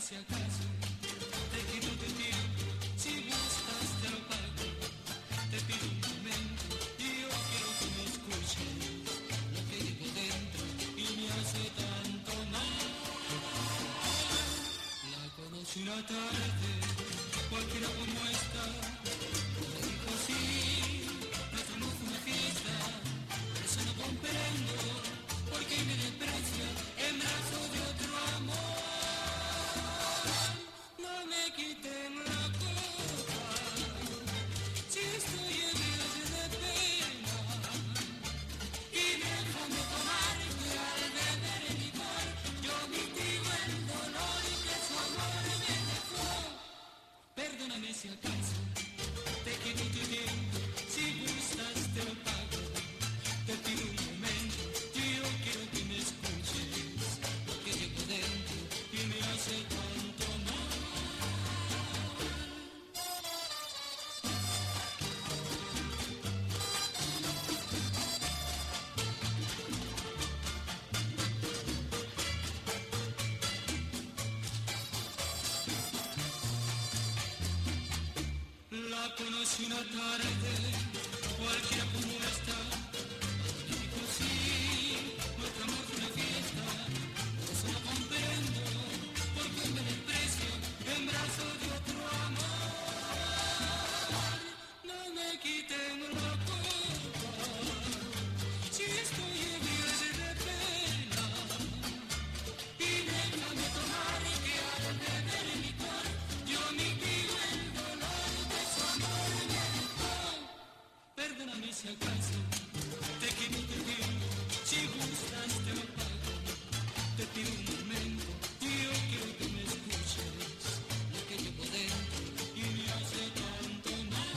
si acaso te quito tu tiempo, si gustas te lo pago. Te pido un momento y yo quiero que me escuches lo que llevo dentro y me hace tanto mal. La conocí una tarde, cualquiera como esta, me dijo sí, nuestro amor fue una fiesta, por eso no comprendo por qué me desprecia en brazos de otro amor. No me quiten la copa, si estoy ebrio de pena, y déjame tomar que al beber el licor yo mitigo el dolor que su amor me dejó. Perdóname si acaso te quito tu tiempo, si gustas te lo pago. Te pido un momento y yo quiero que me escuches lo que llevo dentro y me hace tanto mal. La conocí una tarde, cualquiera como esta, me dijo sí, nuestro amor fue una fiesta, por eso no comprendo por qué me desprecio en brazos de otro amor. No me quiten la copa, si estoy ebrio de pena, y déjame tomar que al beber el licor yo mitigo el dolor que su amor me dejó. Perdóname si acaso te quito tu tiempo, si gustas te lo pago. Te pido un momento y yo quiero que me escuches lo que llevo dentro y me hace tanto mal.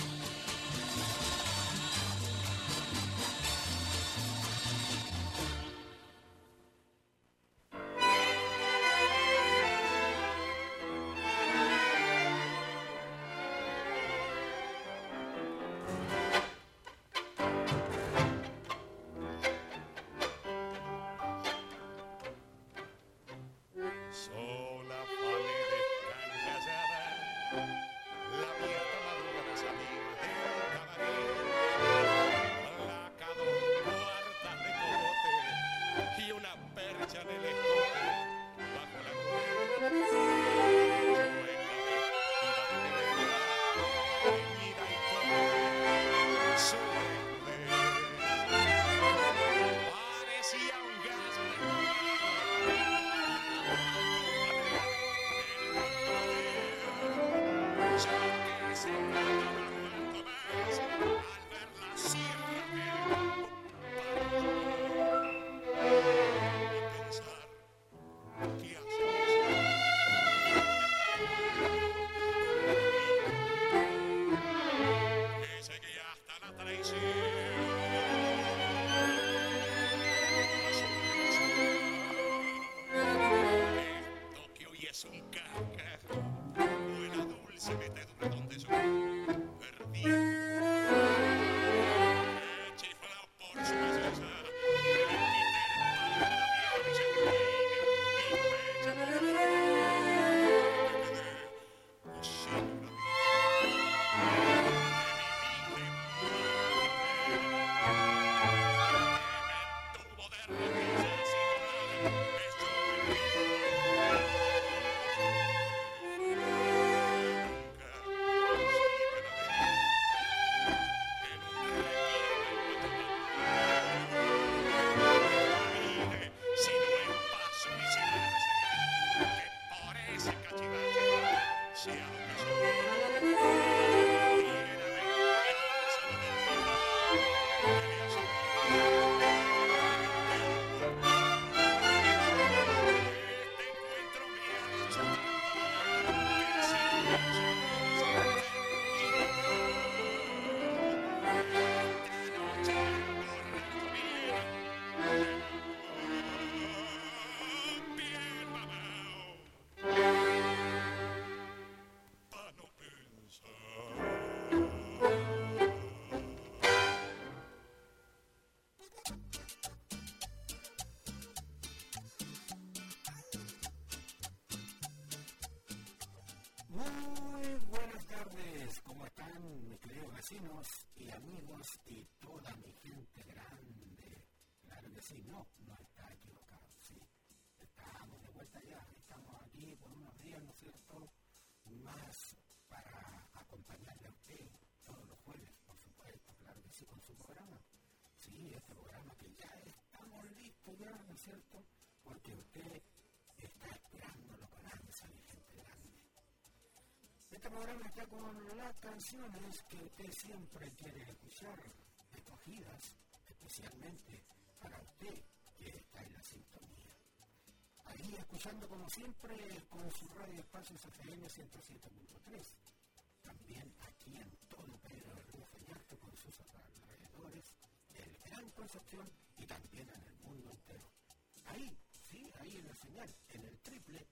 Muy buenas tardes, ¿cómo están mis queridos vecinos y amigos y toda mi gente grande? Claro que sí, no está equivocado, sí. Estamos de vuelta ya, estamos aquí por unos días, ¿no es cierto? Más para acompañarle a usted todos los jueves, por supuesto, claro que sí, con su programa. Sí, este programa que ya estamos listos ya, ¿no es cierto? Porque usted está esperándolo con ansia, mi gente grande. Este programa está con las canciones que usted siempre quiere escuchar, escogidas especialmente para usted que está en la sintonía. Ahí escuchando como siempre con su radio Espacios FM 107.3. También aquí en todo Pedro del Río Peñasco con sus alrededores, el Gran Concepción y también en el mundo entero. Ahí, sí, ahí en la señal, en el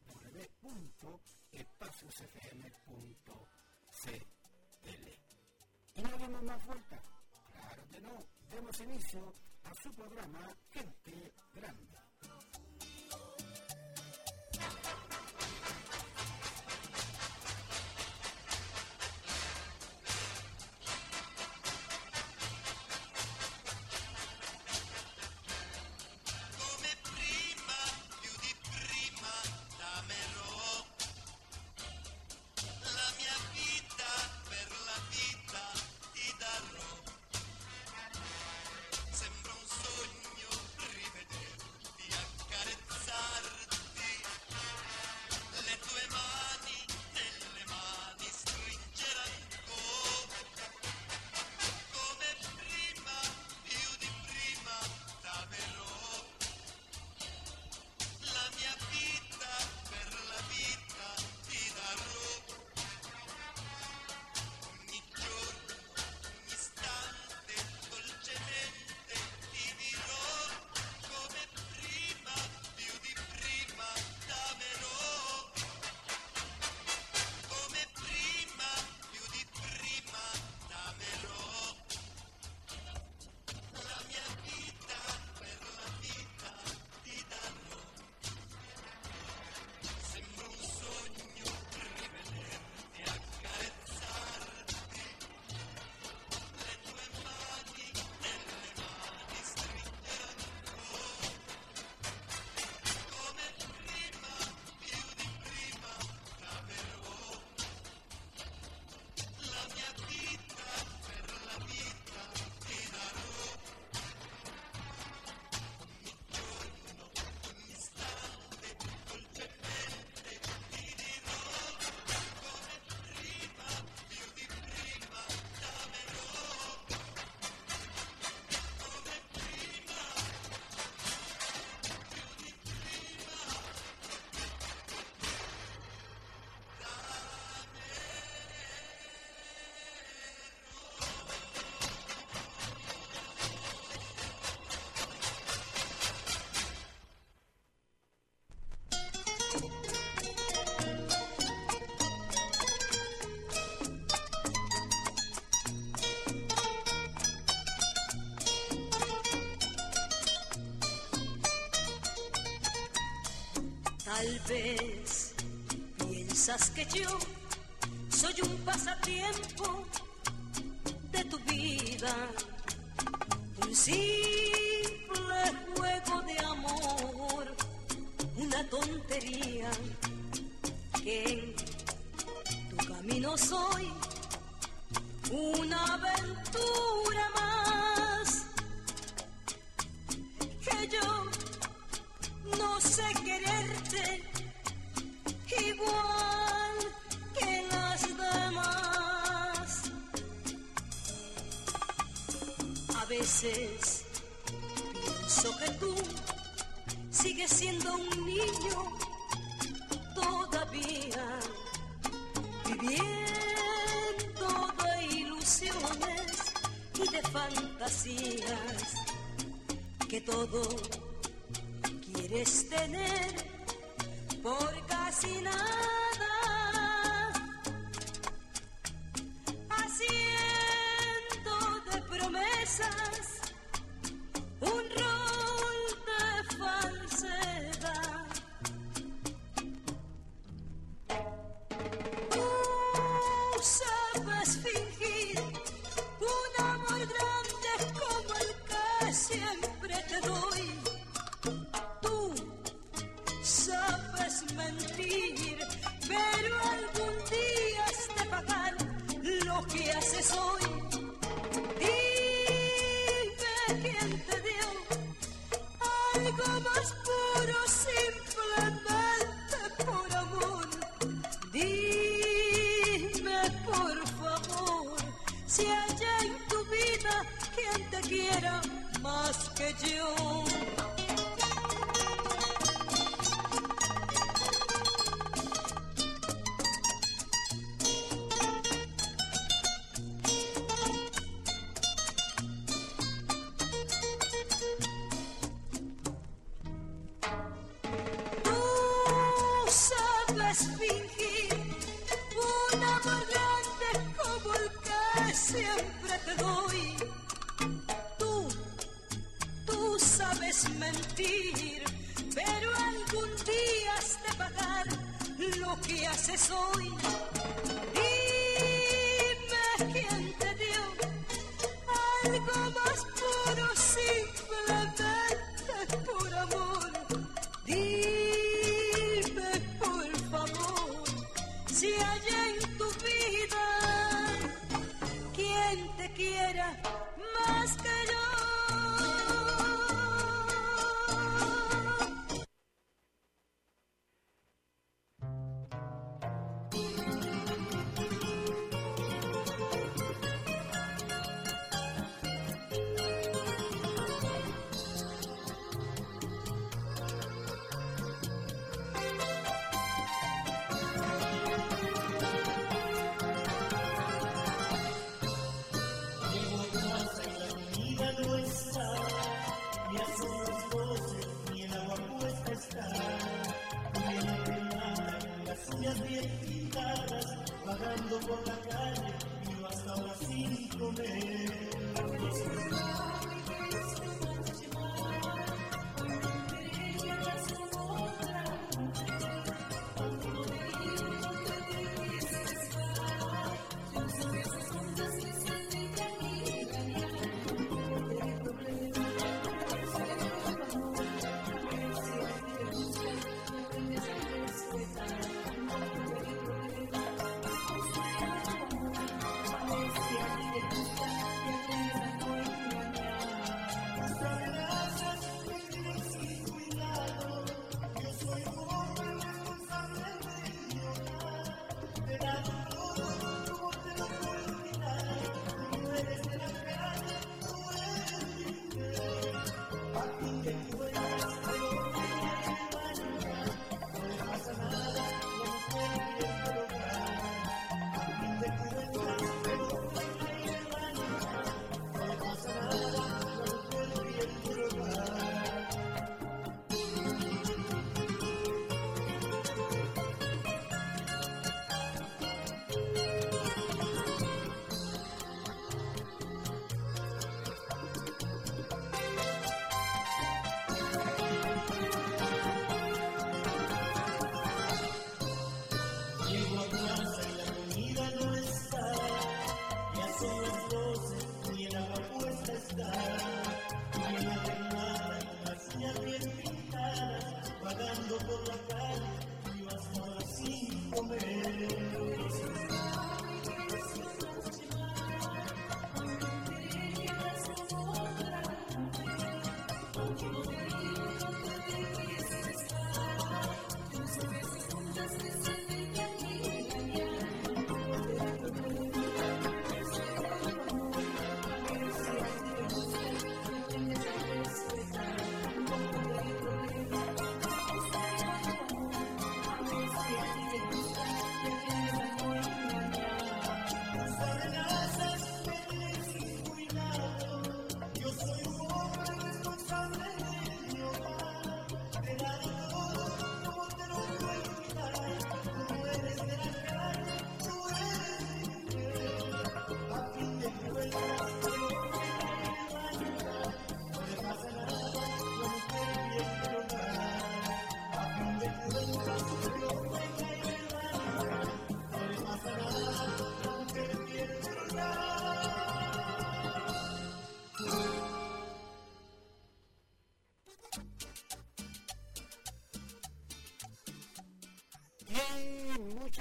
www.espaciosfm.cl. Y no demos más vueltas, claro que no, demos inicio a su programa Gente Grande. Sembra un sogno rivederti, accarezzarti, le tue mani nelle mani stringere ancora, come prima, più di prima t'amerò, la mia vita per la vita ti darò, ogni giorno, ogni istante, dolcemente ti dirò, come prima, più di prima t'amerò, come prima, più di prima t'amerò, la mia vita per la vita ti darò, sembra un sogno rivederti, accarezzarti, le tue mani nelle mani stringere ancora, come prima, più di prima t'amerò, la mia vita per la vita ti darò, ogni giorno, ogni istante, dolcemente ti dirò, come prima, più di prima t'amerò, come prima, più di prima Tal vez piensas que yo soy un pasatiempo de tu vida, un simple juego de amor, una tontería que en tu camino soy, una aventura más que yo. No sé quererte igual que las demás. A veces pienso que tú sigues siendo un niño todavía, viviendo de ilusiones y de fantasías, que todo quieres tener por casi nada, haciendo de promesas un rol de falsedad. Tú que siempre te doy. Tú sabes mentir, pero algún día has de pagar lo que haces hoy. Dime quién te dio algo más puro simplemente por amor. Dime por favor si hay en tu vida quien te quiera más que yo. Fingir un amor grande como el que siempre te doy. Tú sabes mentir, pero algún día has de pagar lo que haces hoy. Dime quién te dio algo más puro simplemente por amor. Dime por favor si hay en tu vida quien te quiera más que yo.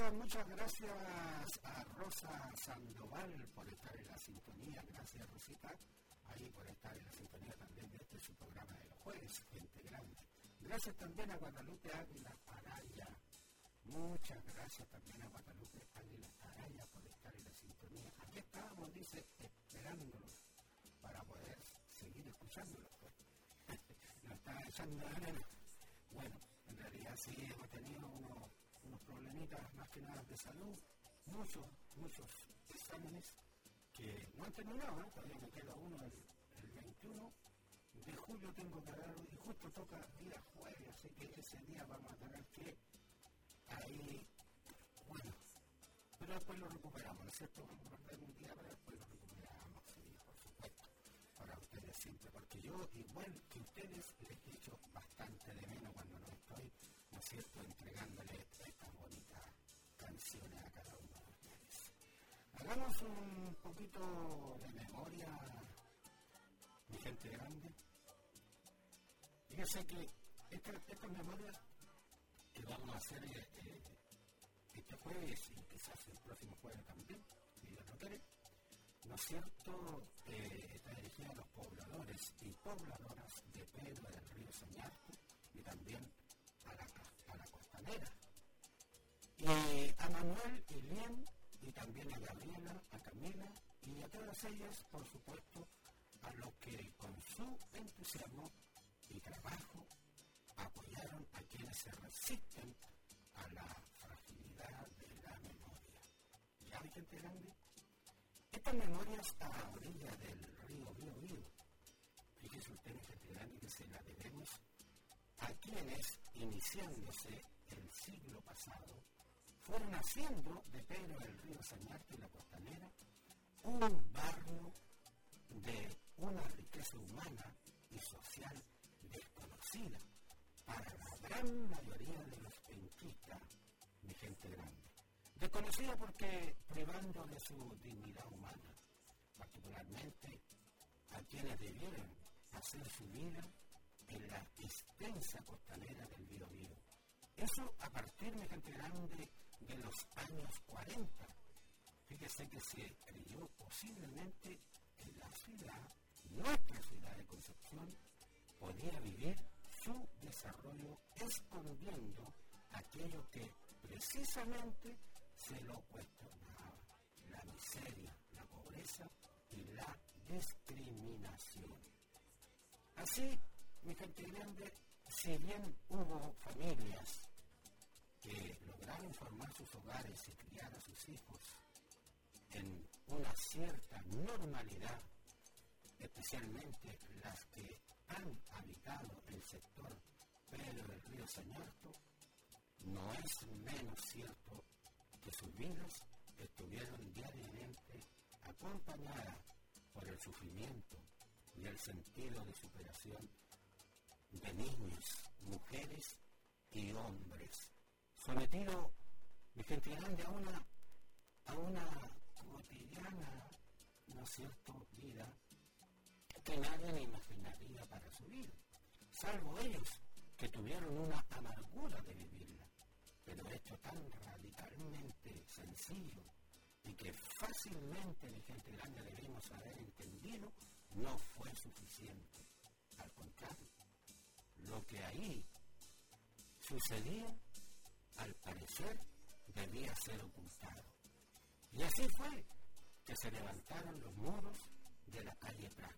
muchas gracias a Rosa Sandoval por estar en la sintonía. Gracias, Rosita, ahí por estar en la sintonía también de este su programa de los jueves, Gente Grande. Gracias también a Guadalupe Águila Araya. Muchas gracias también a Guadalupe Águila Araya por estar en la sintonía. Aquí estábamos, dice, esperándolos para poder seguir escuchándolos. Pues. Nos está echando de menos. Bueno, en realidad sí hemos tenido unos problemitas más que nada de salud, muchos exámenes que no han terminado, ¿eh? Todavía me queda uno el 21 de julio tengo que dar, y justo toca día jueves, así que ese día vamos a tener que ahí, bueno, pero después lo recuperamos, ¿no es cierto? Vamos a perder un día, pero después lo recuperamos, sí, por supuesto, para ustedes siempre, porque yo, igual que ustedes, les he hecho bastante de menos cuando no estoy, ¿no es cierto?, entregándole estas bonitas canciones a cada uno de ustedes. Hagamos un poquito de memoria, mi gente grande. Fíjense que estas memorias que vamos a hacer este jueves y quizás el próximo jueves también, si Dios lo quiere, ¿no es cierto?, está dirigida a los pobladores y pobladoras de Pedro del Río Sañarco y también a la costanera. Y a Manuel y Lien, y también a Gabriela, a Camila y a todas ellas, por supuesto, a los que con su entusiasmo y trabajo apoyaron a quienes se resisten a la fragilidad de la memoria. ¿Ya hay gente grande? Estas memorias a orilla del río Biobío, fíjense ustedes, gente grande, que se la debemos a quienes, iniciándose el siglo pasado, fueron haciendo de Pedro del Río Sañarco y la Costanera un barrio de una riqueza humana y social desconocida para la gran mayoría de los penquistas, mi gente grande. Desconocida porque privando de su dignidad humana, particularmente a quienes debieron hacer su vida en la extensa costanera del Biobío. Eso a partir, mi gente grande, de los años 40. Fíjese que se creyó posiblemente en la ciudad, nuestra ciudad de Concepción, podía vivir su desarrollo escondiendo aquello que precisamente se lo cuestionaba: la miseria, la pobreza y la discriminación. Así, mi gente grande, si bien hubo familias que lograron formar sus hogares y criar a sus hijos en una cierta normalidad, especialmente las que han habitado el sector Pedro del Río Sañarco, no es menos cierto que sus vidas estuvieron diariamente acompañadas por el sufrimiento y el sentido de superación de niños, mujeres y hombres, sometido, mi gente grande, a una cotidiana, ¿no es cierto?, vida que nadie le imaginaría para su vida, salvo ellos que tuvieron una amargura de vivirla, pero hecho tan radicalmente sencillo y que fácilmente, mi gente grande, debemos haber entendido, no fue suficiente. Al contrario, lo que ahí sucedía, al parecer, debía ser ocultado. Y así fue que se levantaron los muros de la calle Prat.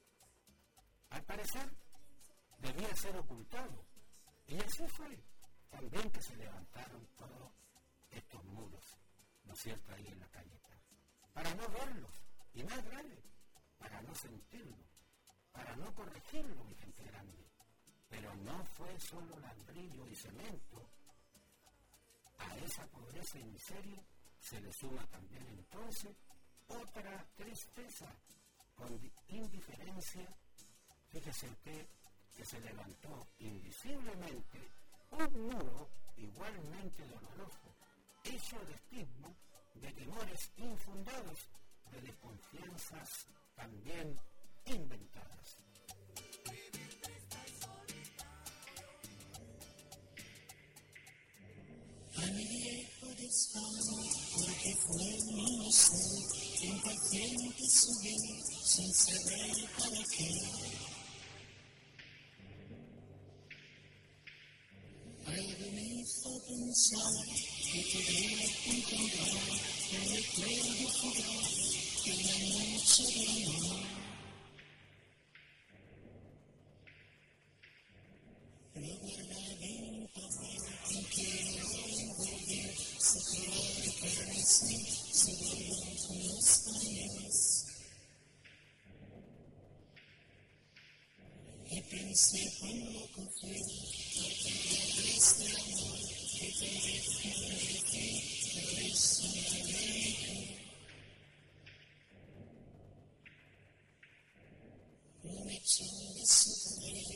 Al parecer, debía ser ocultado. Y así fue también que se levantaron todos estos muros, ¿no es cierto?, ahí en la calle Prat. Para no verlos, y más grave, para no sentirlo, para no corregirlo, mi gente grande. Pero no fue solo ladrillo y cemento. A esa pobreza y miseria se le suma también entonces otra tristeza, con indiferencia. Fíjese usted que se levantó invisiblemente un muro igualmente doloroso, hecho de estigma, de temores infundados, de desconfianzas también inventadas. A mi viejo porque fue inocente, impaciente su bien, sin saber para qué. Algo me hizo pensar que podría encontrar un recuerdo fugaz de una noche de amor. Lo guardaré en un papel en que envolver su color de carmesí, su dolor con los pañuelos. Y pensé cuán loco fue, porque es el amor que tal vez no merecí, pero eso me alegró. No me echó de su poder.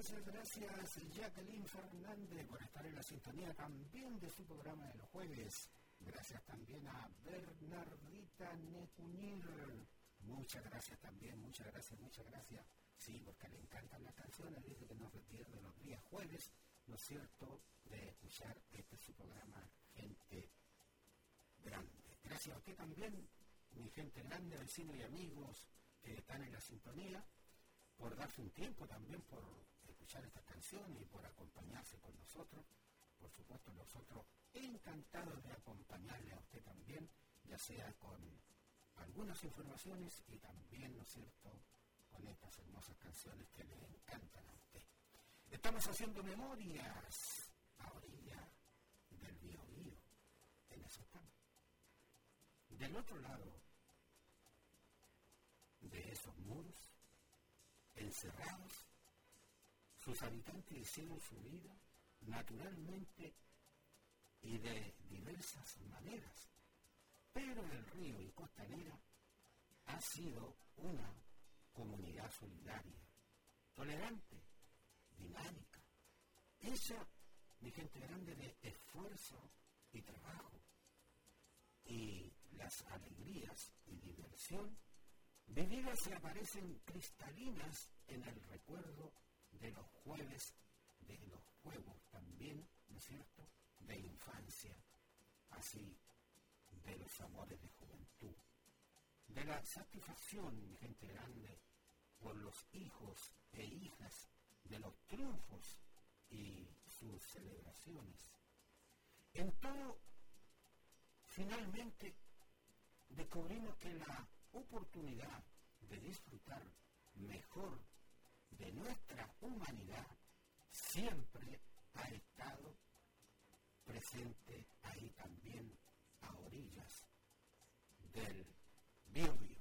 Gracias Jacqueline Fernández por estar en la sintonía también de su programa de los jueves. Gracias también a Bernardita Necuñir. Muchas gracias también, muchas gracias. Sí, porque le encantan las canciones, dice que no se pierde los días jueves, ¿no es cierto?, de escuchar este su programa Gente Grande. Gracias a usted también, mi gente grande, vecinos y amigos que están en la sintonía, por darse un tiempo también, por escuchar estas canciones y por acompañarse con nosotros. Por supuesto, nosotros encantados de acompañarle a usted también, ya sea con algunas informaciones y también, ¿no es cierto?, con estas hermosas canciones que le encantan a usted. Estamos haciendo memorias a orilla del Biobío, en eso estamos. Del otro lado de esos muros, encerrados, sus habitantes hicieron su vida naturalmente y de diversas maneras, pero el río y Costanera ha sido una comunidad solidaria, tolerante, dinámica, hecha, mi gente grande, de esfuerzo y trabajo, y las alegrías y diversión vividas se aparecen cristalinas en el recuerdo de los jueves, de los juegos también, ¿no es cierto?, de infancia, así de los amores de juventud, de la satisfacción, mi gente grande, por los hijos e hijas, de los triunfos y sus celebraciones. En todo, finalmente, descubrimos que la oportunidad de disfrutar mejor de nuestra humanidad siempre ha estado presente ahí también a orillas del Biobío.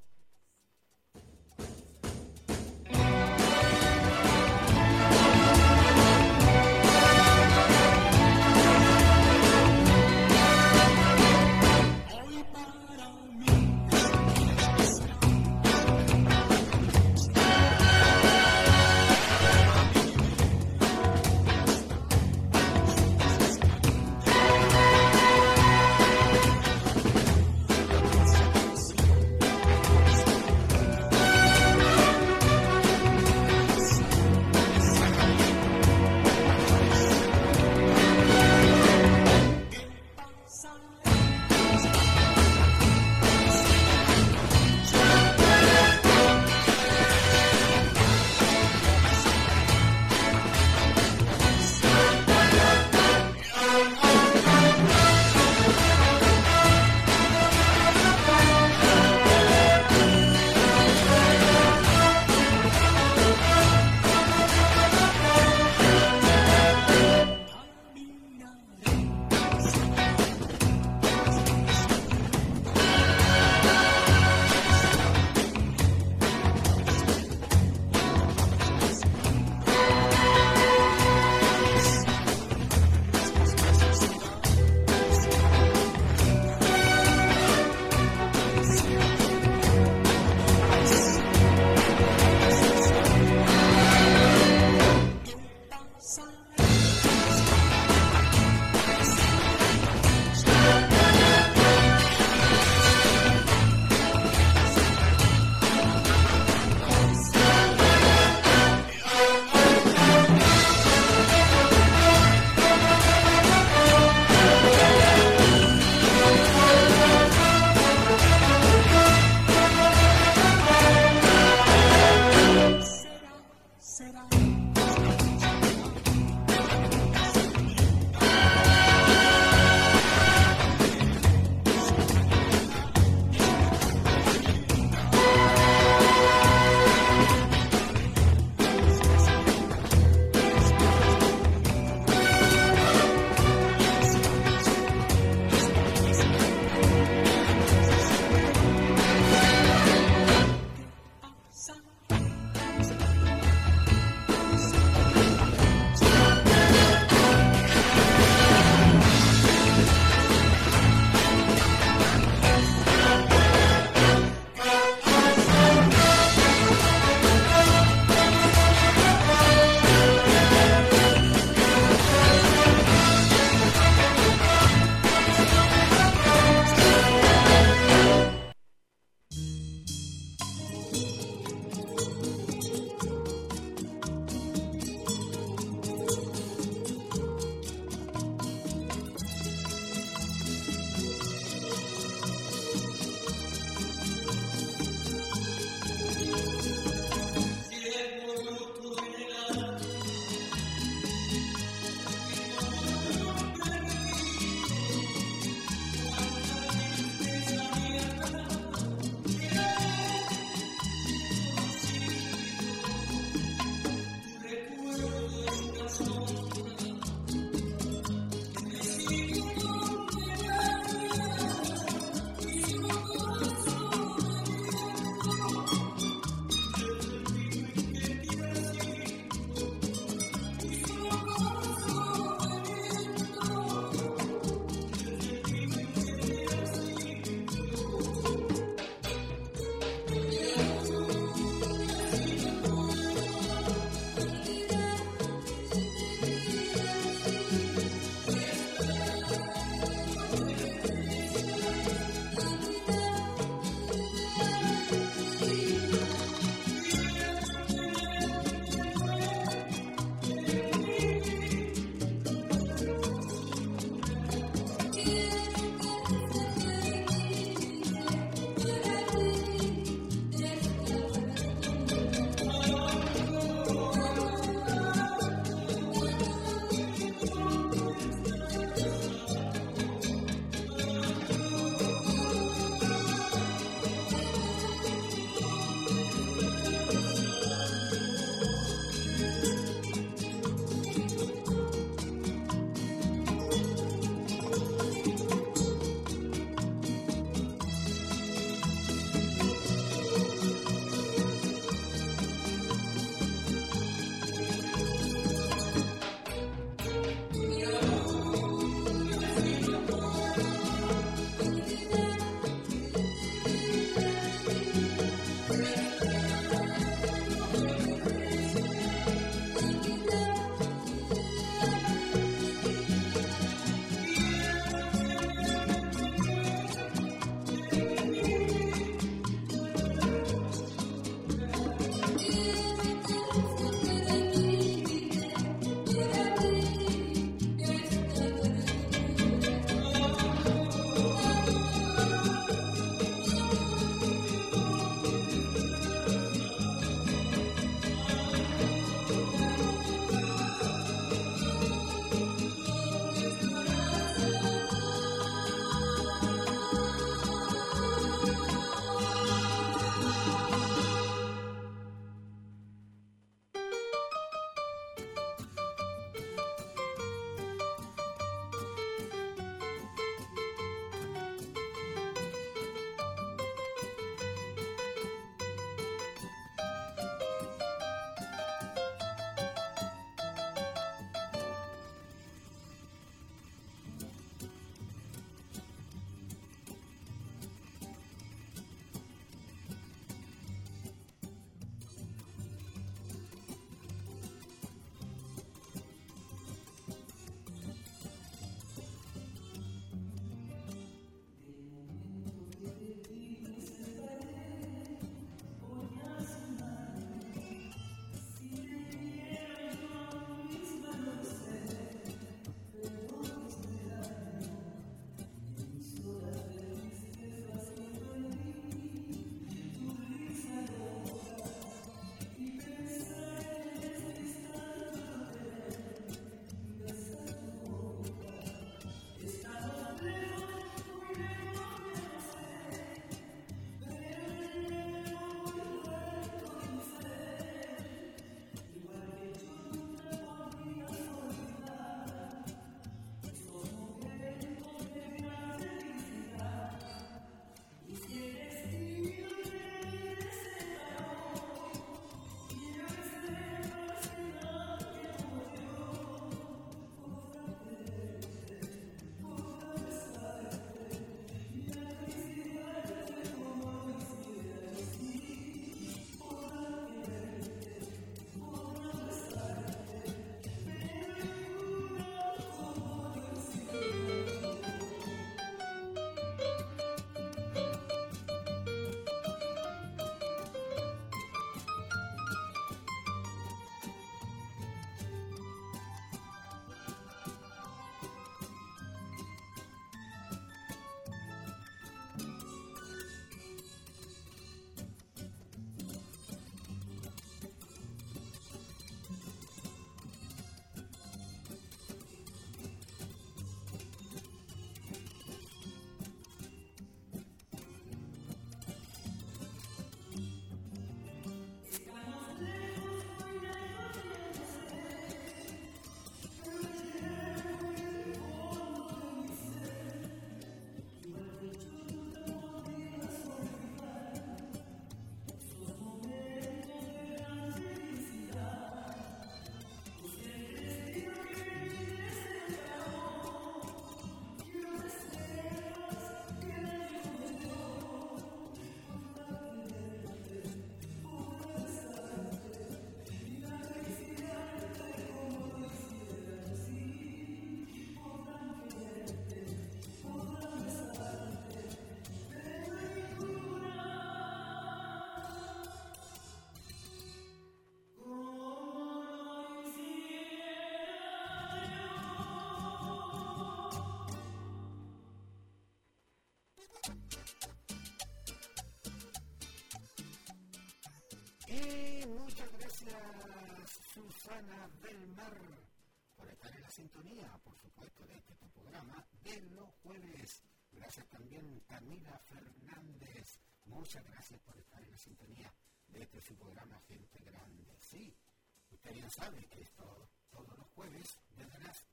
Y muchas gracias, Susana del Mar, por estar en la sintonía, por supuesto, de este tu programa de los jueves. Gracias también, Camila Fernández. Muchas gracias por estar en la sintonía de este su programa Gente Grande. Sí, usted bien sabe que esto todos los jueves, desde las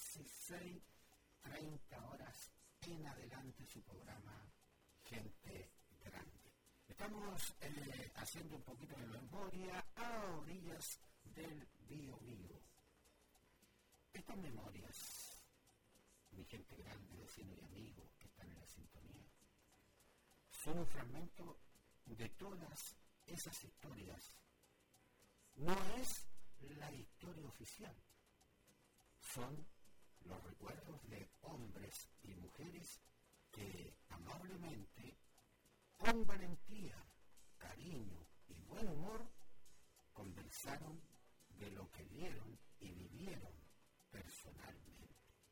16:30 horas en adelante, su programa Gente Grande. Estamos haciendo un poquito de memoria a orillas del Biobío. Estas memorias, mi gente grande, vecinos y amigos que están en la sintonía, son un fragmento de todas esas historias. No es la historia oficial, son los recuerdos de hombres y mujeres que amablemente, con valentía, cariño y buen humor, conversaron de lo que vieron y vivieron personalmente.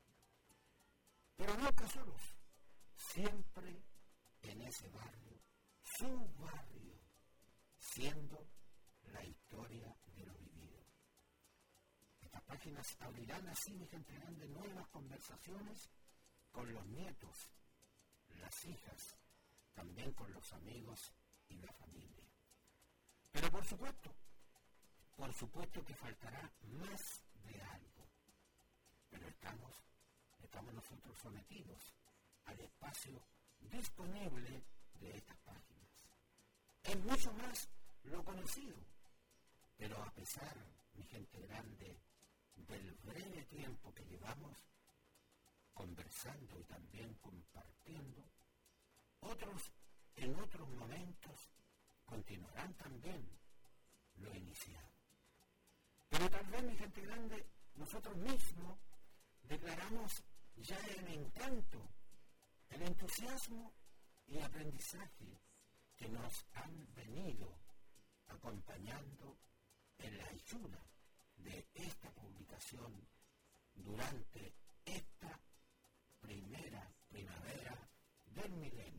Pero nunca solos, siempre en ese barrio, su barrio, siendo la historia de lo vivido. Estas páginas abrirán así, mi gente grande, nuevas conversaciones con los nietos, las hijas, también con los amigos y la familia. Pero por supuesto que faltará más de algo. Pero estamos nosotros sometidos al espacio disponible de estas páginas. Es mucho más lo conocido, pero a pesar, mi gente grande, del breve tiempo que llevamos conversando y también compartiendo, otros en otros momentos continuarán también lo iniciado. Pero tal vez, mi gente grande, nosotros mismos declaramos ya el encanto, el entusiasmo y aprendizaje que nos han venido acompañando en la ayuda de esta publicación durante esta primera primavera del milenio.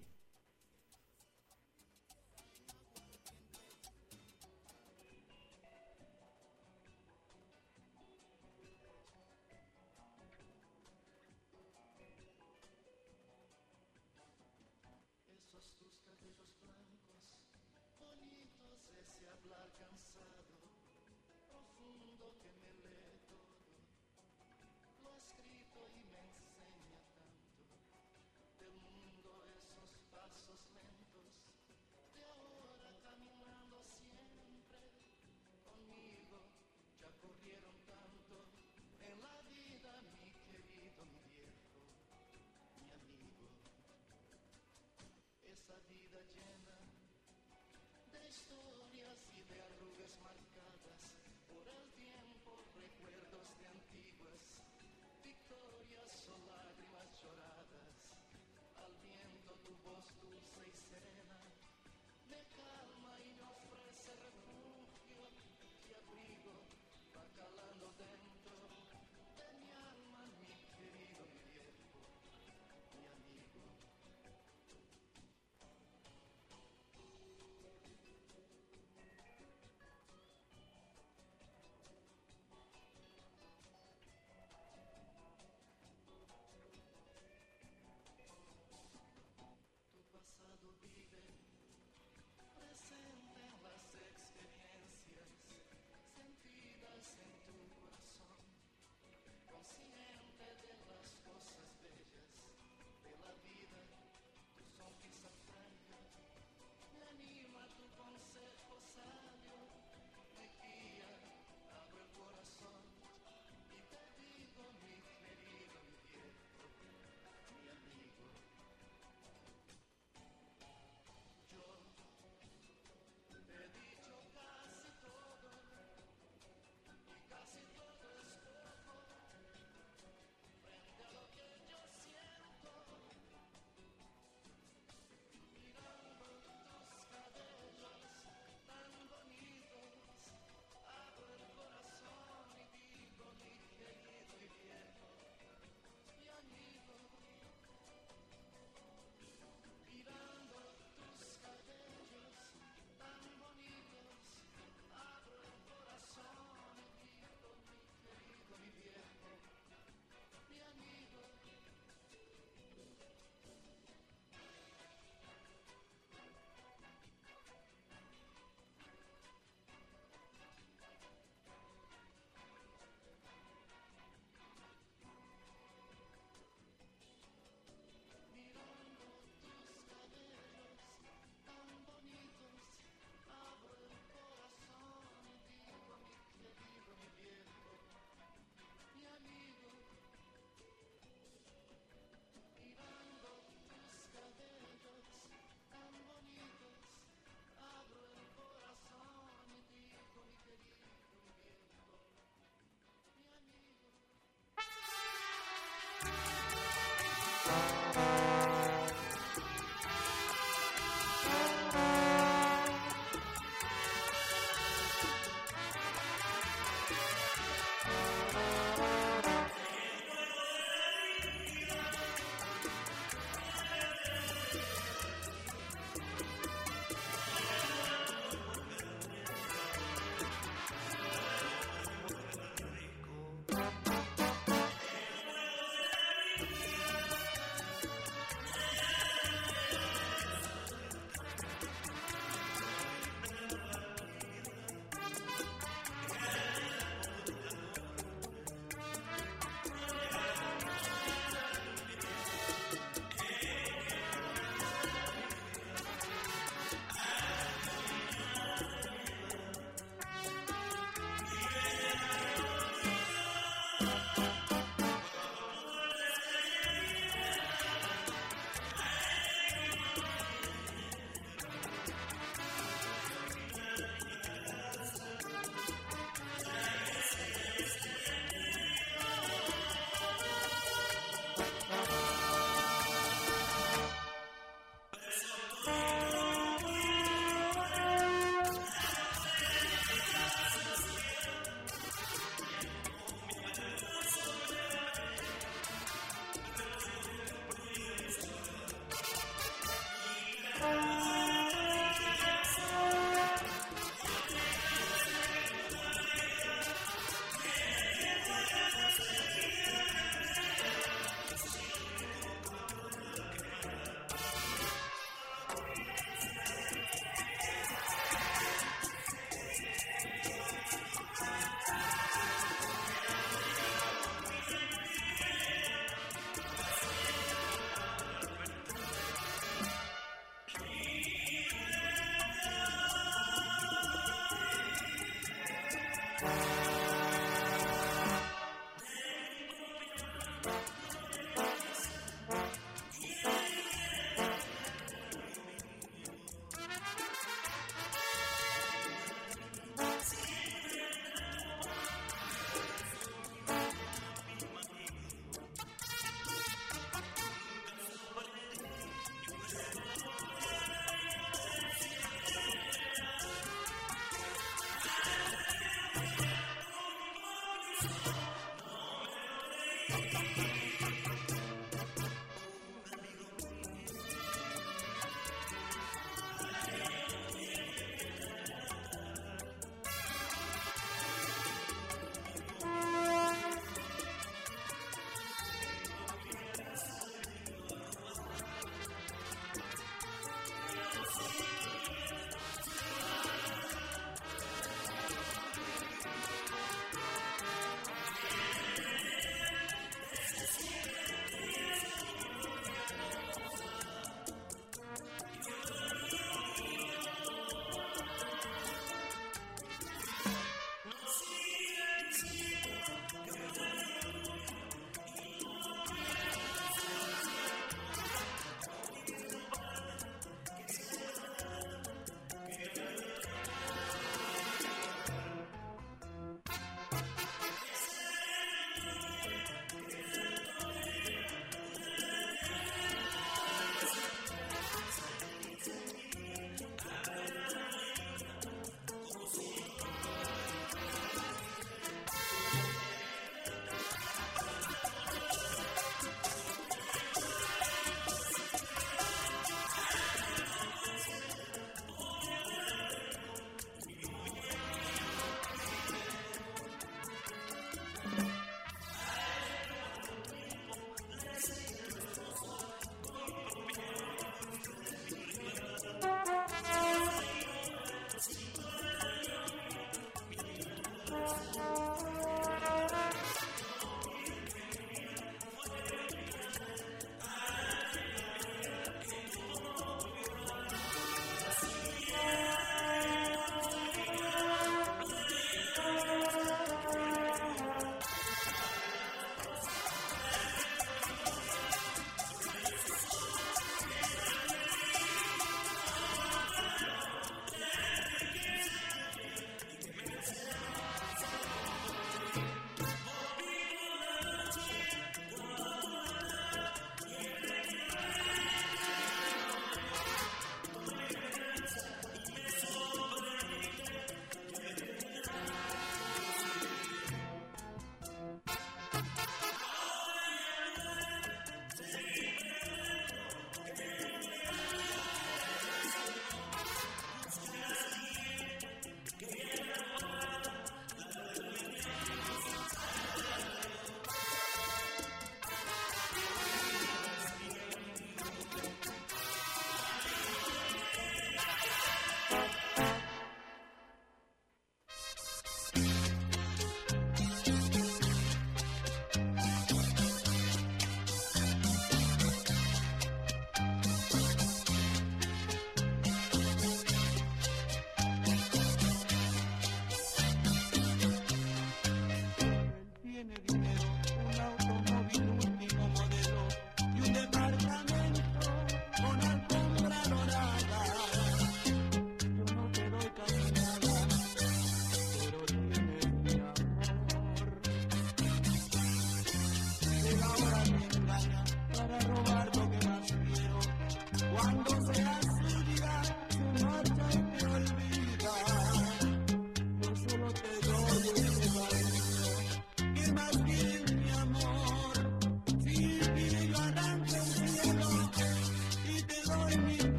Esos tus cabellos blancos, bonitos, ese hablar cansado, profundo que me lee todo, lo ha escrito y me enseña tanto, del mundo esos pasos lentos, de ahora caminando siempre, conmigo ya corrieron tanto, en la vida mi querido, mi viejo, mi amigo. Esa vida llena de historias y de arrugas marcadas por el tiempo, recuerdos de antiguas victorias o lágrimas lloradas. Al viento tu voz dulce y serena me calma y me ofrece refugio y abrigo, va calando dentro de mi alma, mi querido, mi viejo, mi amigo. Tu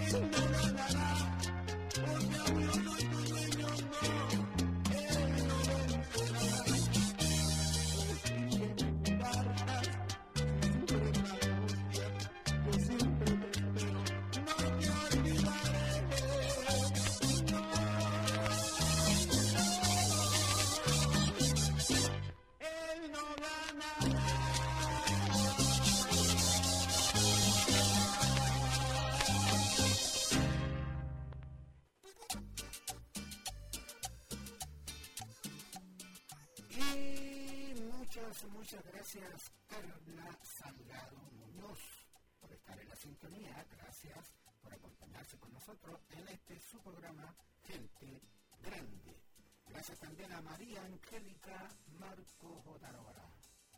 Muchas gracias, Carla Salgado Muñoz, por estar en la sintonía. Gracias por acompañarse con nosotros en este su programa Gente Grande. Gracias también a María Angélica Marco Jotarora.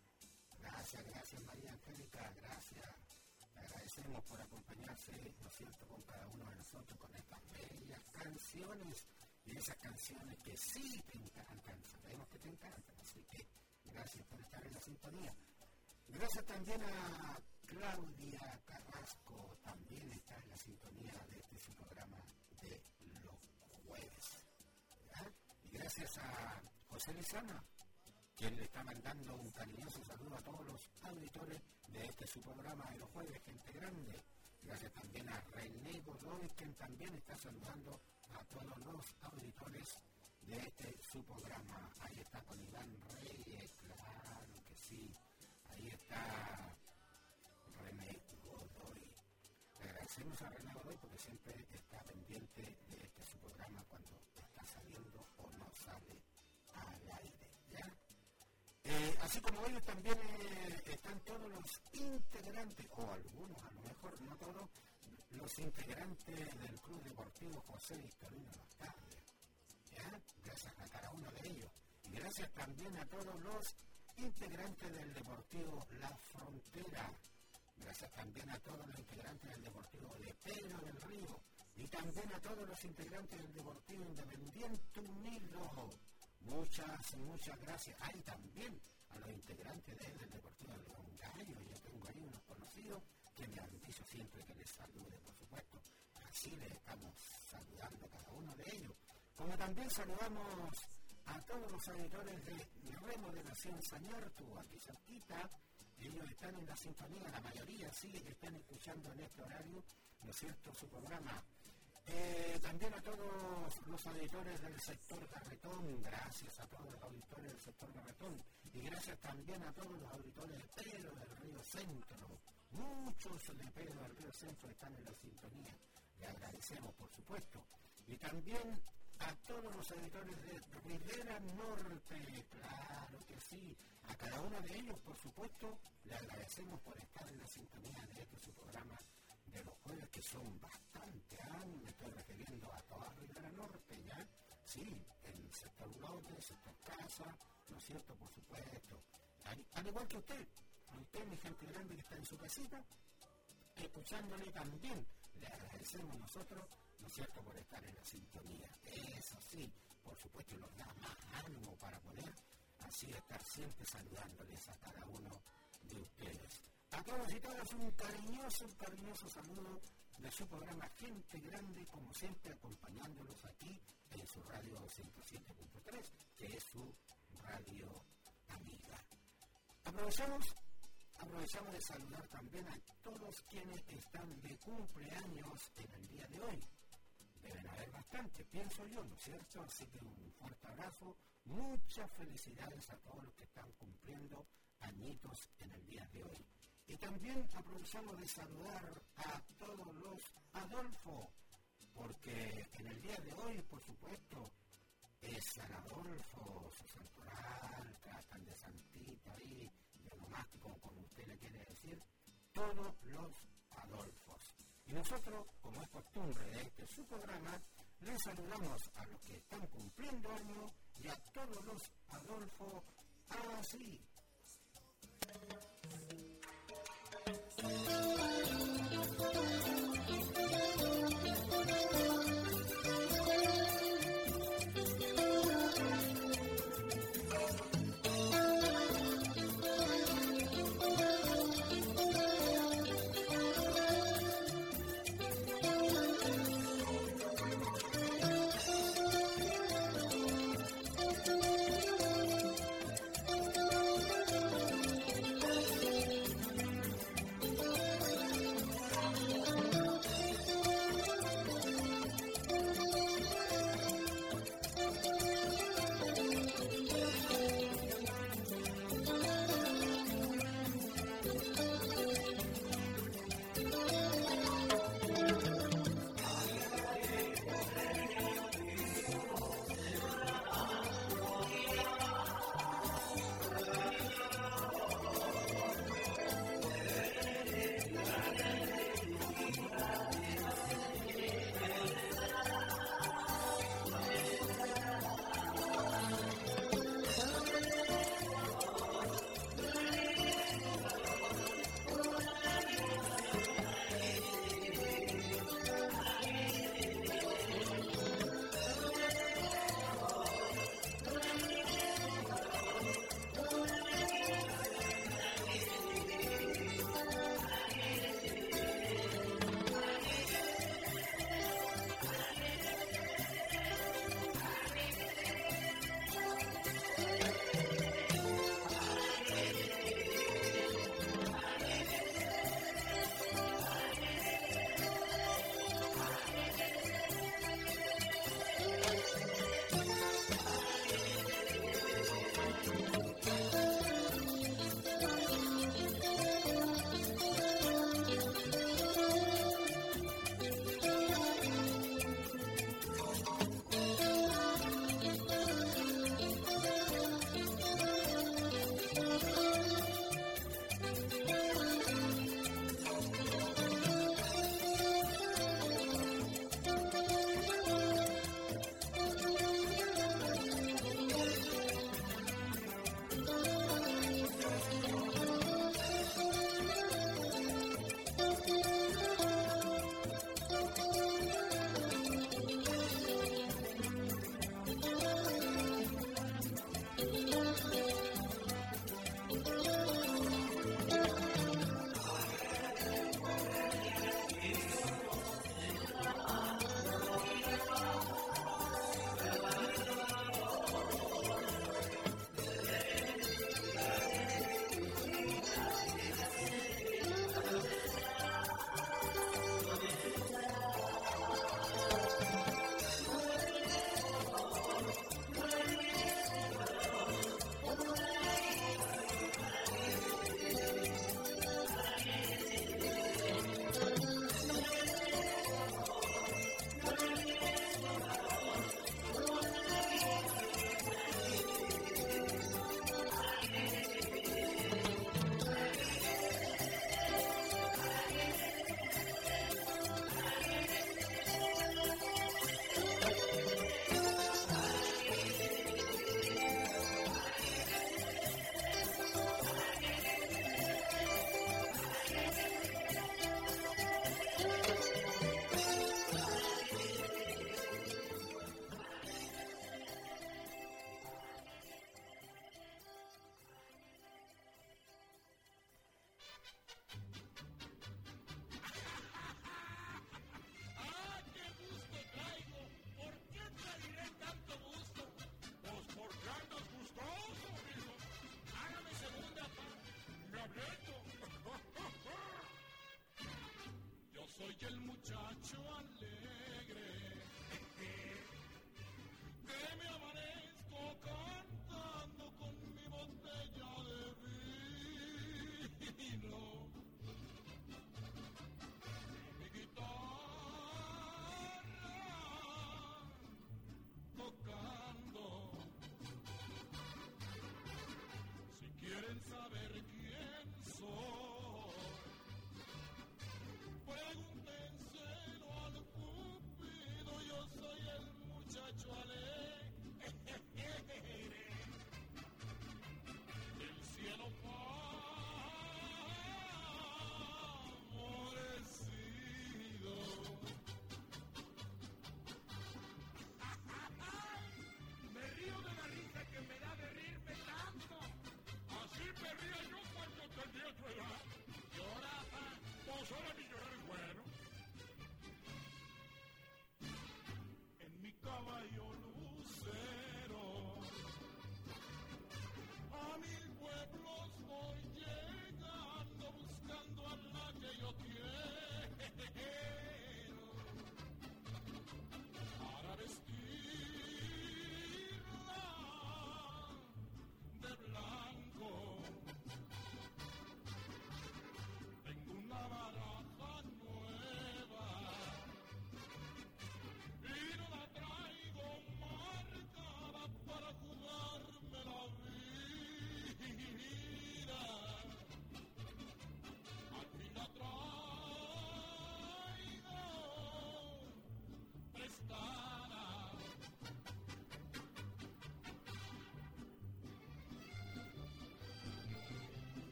Gracias María Angélica, gracias. Te agradecemos por acompañarse, ¿no es cierto?, con cada uno de nosotros con estas bellas canciones y esas canciones que sí te encantan, sabemos que te encantan, así que gracias por estar en la sintonía. Gracias también a Claudia Carrasco, también está en la sintonía de este su programa de los jueves. ¿Verdad? Y gracias a José Lizana, quien le está mandando un cariñoso saludo a todos los auditores de este su programa de los jueves, Gente Grande. Gracias también a René Godoy, quien también está saludando a todos los auditores de este su programa. Ahí está con Iván Reyes, claro que sí. Ahí está René Godoy. Le agradecemos a René Godoy porque siempre está pendiente de este su programa cuando está saliendo o no sale al aire, ¿ya? Así como ellos también están todos los integrantes, o algunos, a lo mejor no todos, los integrantes del Club Deportivo José Victorino Nostalgia. ¿Ya? Gracias a cada uno de ellos. Y gracias también a todos los integrantes del Deportivo La Frontera. Gracias también a todos los integrantes del Deportivo de Pedro del Río. Y también a todos los integrantes del Deportivo Independiente Unido. Muchas gracias. Hay también a los integrantes del Deportivo de León Gallo. Yo tengo ahí unos conocidos que me han dicho siempre que les salude, por supuesto. Así les estamos saludando a cada uno de ellos. Como también saludamos a todos los auditores de Remodelación Sañartu, aquí cerquita. Ellos están en la sintonía, la mayoría sí que están escuchando en este horario, ¿no es cierto?, su programa. También a todos los auditores del sector Carretón, gracias a todos los auditores del sector Carretón. Y gracias también a todos los auditores de Pedro del Río Centro. Muchos de Pedro del Río Centro están en la sintonía. Le agradecemos, por supuesto. Y también a todos los editores de Rivera Norte, claro que sí. A cada uno de ellos, por supuesto, le agradecemos por estar en la sintonía de este su programa de los jueves, que son bastante años. Me estoy refiriendo a toda Rivera Norte, ¿ya? Sí, el sector norte, el sector casa, ¿no es cierto?, por supuesto. Al igual que usted, mi gente grande que está en su casita, escuchándole también. Le agradecemos nosotros, ¿no es cierto?, por estar en la sintonía. Eso sí, por supuesto, nos da más ánimo para poder así estar siempre saludándoles a cada uno de ustedes. A todos y todas un cariñoso saludo de su programa Gente Grande, como siempre acompañándolos aquí en su radio 107.3, que es su radio amiga. Aprovechamos de saludar también a todos quienes están de cumpleaños en el día de hoy. Deben haber bastante, pienso yo, ¿no es cierto? Así que un fuerte abrazo, muchas felicidades a todos los que están cumpliendo añitos en el día de hoy. Y también aprovechamos de saludar a todos los Adolfo, porque en el día de hoy, por supuesto, es San Adolfo, su santoral, tratan de santito ahí, de nomástico, como usted le quiere decir, todos los Adolfos. Y nosotros, como es costumbre de este su programa, les saludamos a los que están cumpliendo años y a todos los Adolfos así.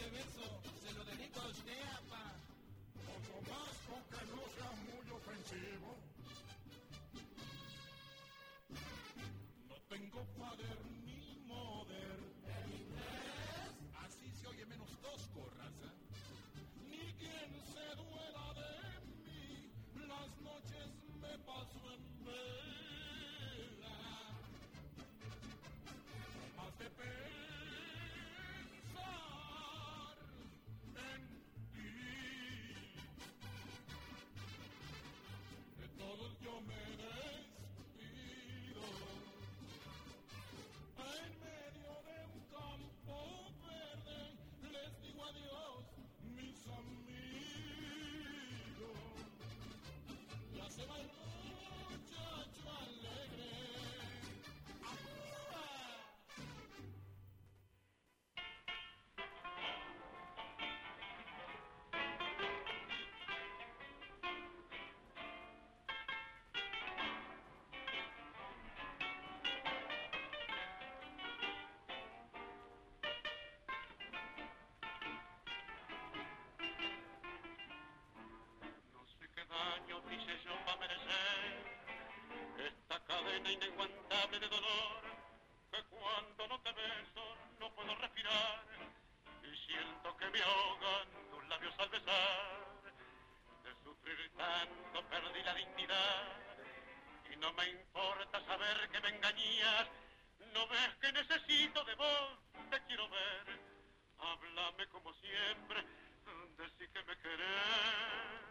este verso se lo dedico a usted, apa. Poco más con que no sea muy ofensivo. No tengo padre ni moder. ¿El inglés? Así se oye menos tosco, raza. Ni quien se duela de mí. Las noches me paso en vela. No más de pensar en ti. De todos yo me despido. En medio de un campo verde les digo adiós, mis amigos. Ya se va el muchacho alegre. ¡Ajúa! No sé qué daño hice yo para merecer esta cadena inaguantable de dolor, que cuando no te beso no puedo respirar y siento que me ahogan tus labios al besar. De sufrir tanto perdí la dignidad y no me importa saber que me engañas. No ves que necesito de vos, te quiero ver. Háblame como siempre, decí que me querés.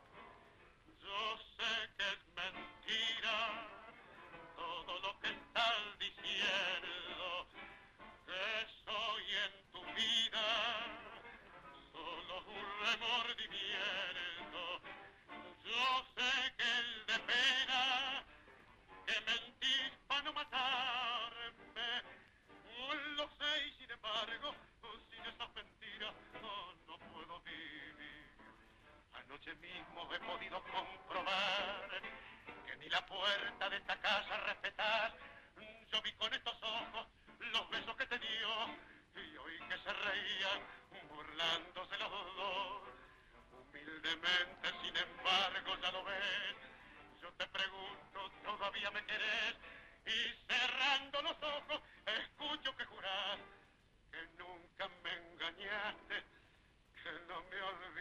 Yo sé que es mentira todo lo que estás diciendo, que soy en tu vida solo un remordimiento. Yo sé que es de pena, que mentís para no matarme. Lo sé y sin embargo, sin esas mentiras no puedo vivir. Anoche mismo he podido comprobar que ni la puerta de esta casa respetás. Yo vi con estos ojos los besos que te dio y oí que se reían burlándose los dos. Humildemente, sin embargo, ya lo ves. Yo te pregunto, ¿todavía me querés? Y cerrando los ojos, escucho que jurás que nunca me engañaste, que no me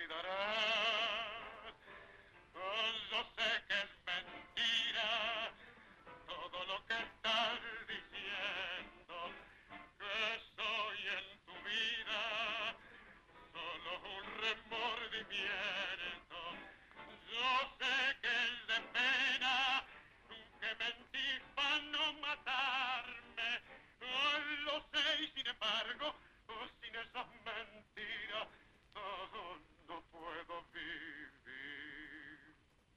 olvidarás. Oh, yo sé que es mentira todo lo que estás diciendo, que soy en tu vida solo un remordimiento. Yo sé que es de pena, que mentís para no matarme. Oh, lo sé y sin embargo, sin esas mentiras, no puedo vivir.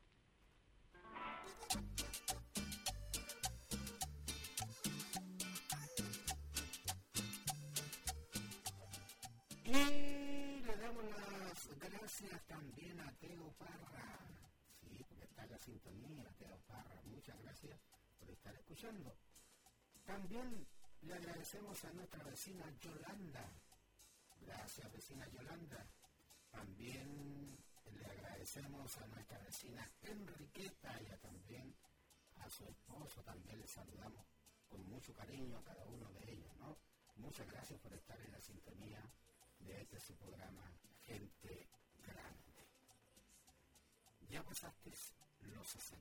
Y le damos las gracias también a Teo Parra. Sí, porque está en la sintonía, Teo Parra. Muchas gracias por estar escuchando. También le agradecemos a nuestra vecina Yolanda. Gracias, vecina Yolanda. También le agradecemos a nuestra vecina Enriqueta y también a su esposo. También le saludamos con mucho cariño a cada uno de ellos, ¿no? Muchas gracias por estar en la sintonía de este su programa Gente Grande. Ya pasaste los 60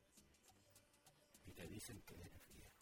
y te dicen que eres viejo.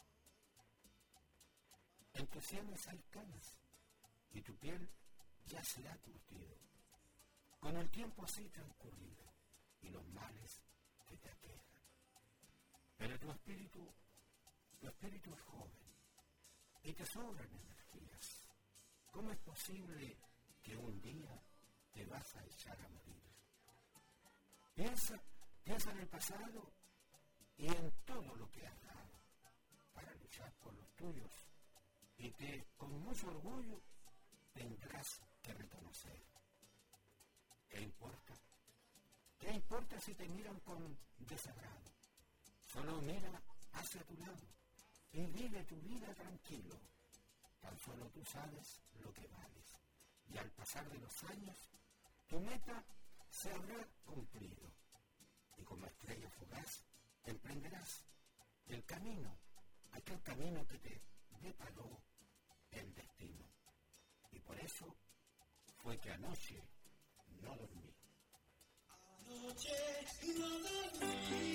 En tus sienes hay canas y tu piel ya se ha curtido. Con el tiempo así transcurrido y los males que te aquejan. Pero tu espíritu es joven y te sobran energías. ¿Cómo es posible que un día te vas a echar a morir? Piensa en el pasado y en todo lo que has dado para luchar por los tuyos y que con mucho orgullo tendrás que reconocer. ¿Qué importa? ¿Qué importa si te miran con desagrado? Solo mira hacia tu lado y vive tu vida tranquilo. Tan solo tú sabes lo que vales y al pasar de los años, tu meta se habrá cumplido. Y como estrella fugaz, emprenderás el camino, aquel camino que te deparó el destino. Y por eso fue que anoche no dormí. Anoche no dormí.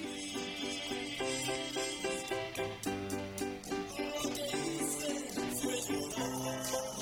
Lo que hice fue llorar.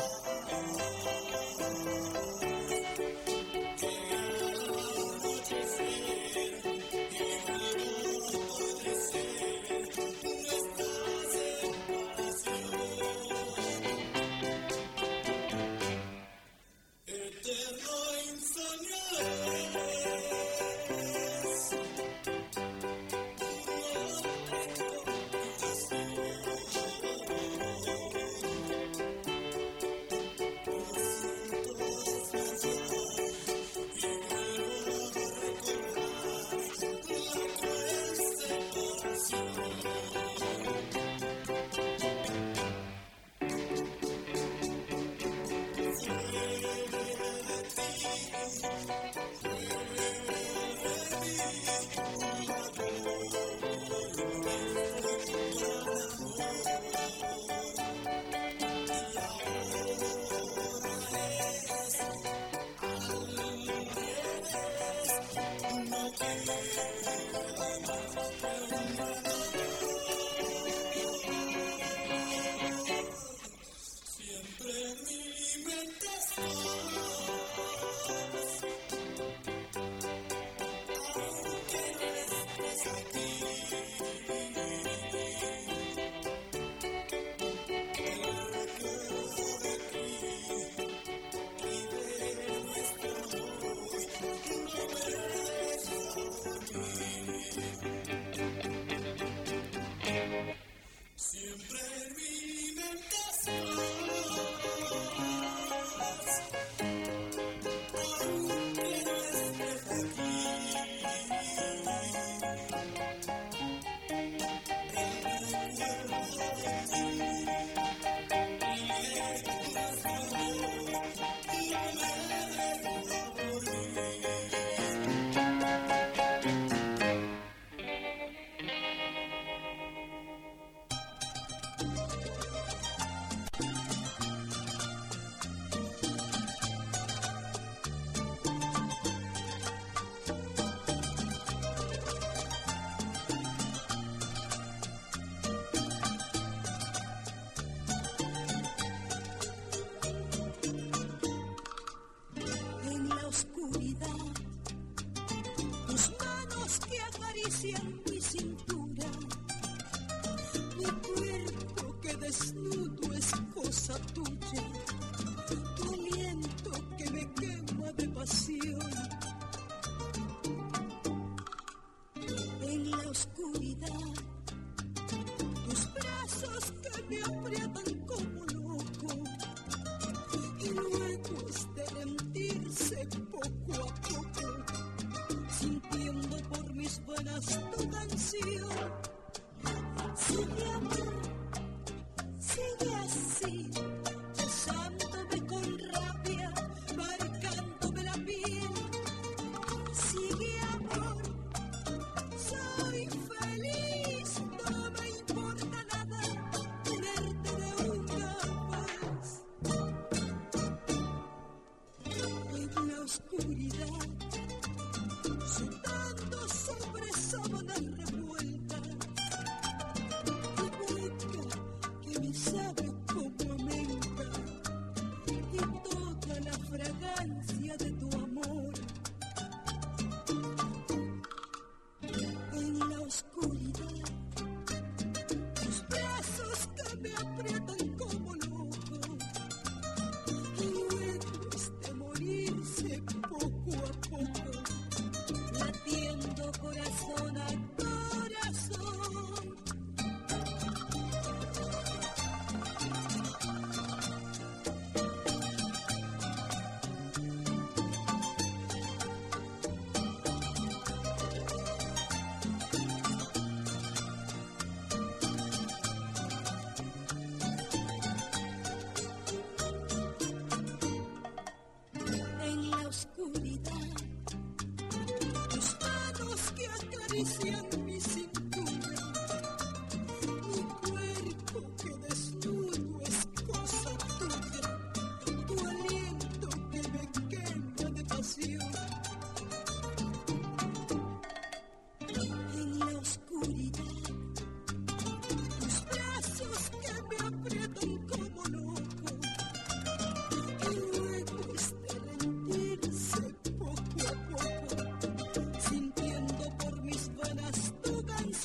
Mi cintura, mi cuerpo que desnudo es cosa tuya, tu aliento que me quema de pasión. En la oscuridad, tus brazos que me aprietan como loco, y luego es de rendirse poco a poco, sintiendo por mis venas tu canción. Sigue amor, sigue así, besándome con rabia, marcándome la piel. Sigue amor, soy feliz, no me importa nada tenerte de una vez. En la oscuridad, sudando sobre sábanas revueltas, acarician mi cintura, mi cuerpo que desnudo es cosa tuya, tu aliento que me quema de pasión. En la oscuridad, tus brazos que me aprietan como loco, y luego rendirse poco a poco, sintiendo por mis venas tu canción.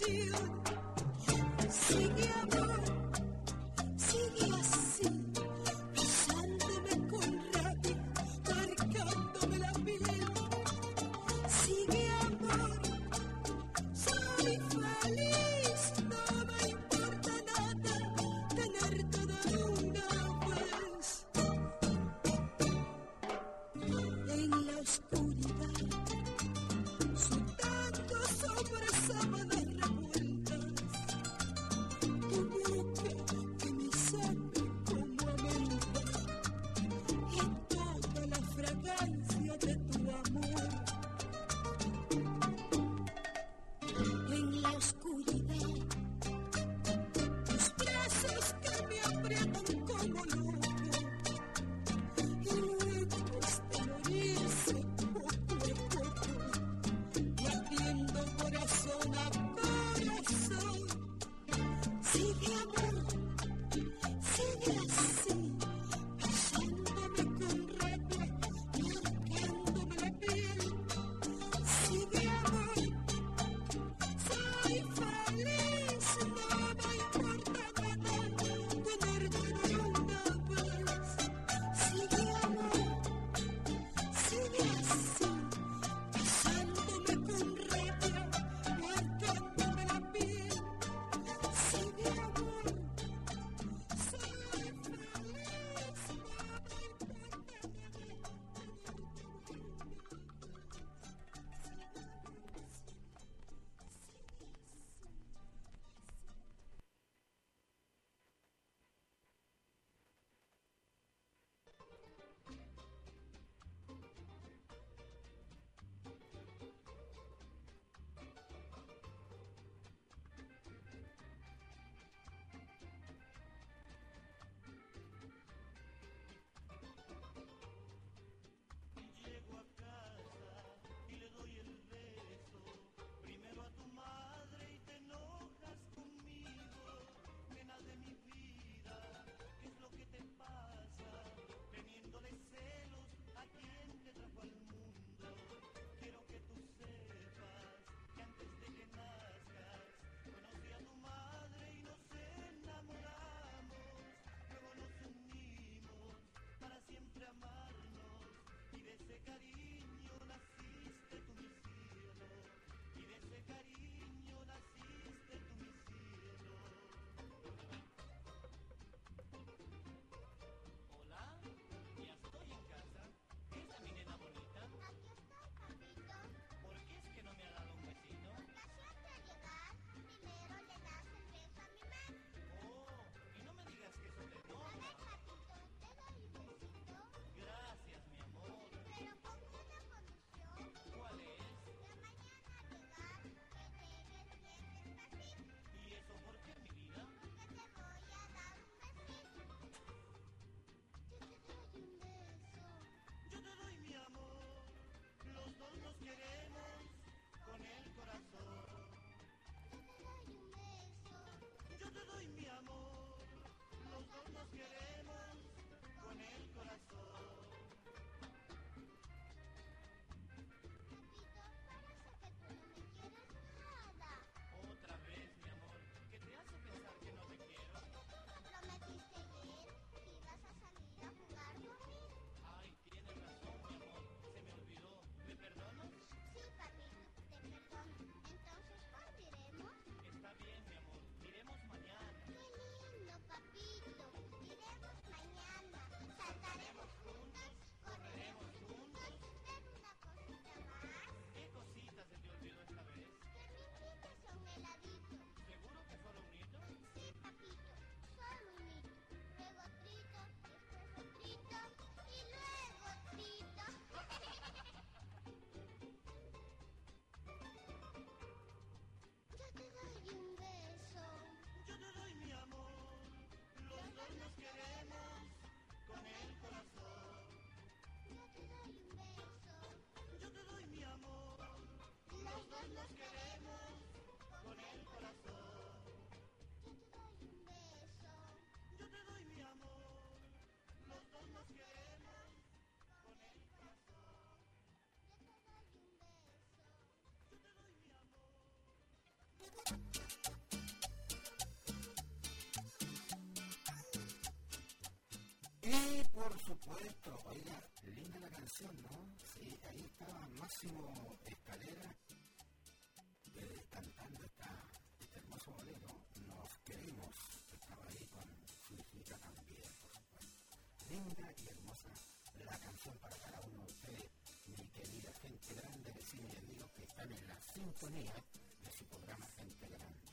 Y por supuesto, oiga, linda la canción, ¿no? Sí, ahí estaba Máximo Escalera cantando este hermoso bolero, Nos Queremos, estaba ahí con su hijita también, por supuesto. Linda y hermosa la canción para cada uno de ustedes, mi querida gente grande, vecinos y amigos que están en la sintonía de su programa Gente Grande.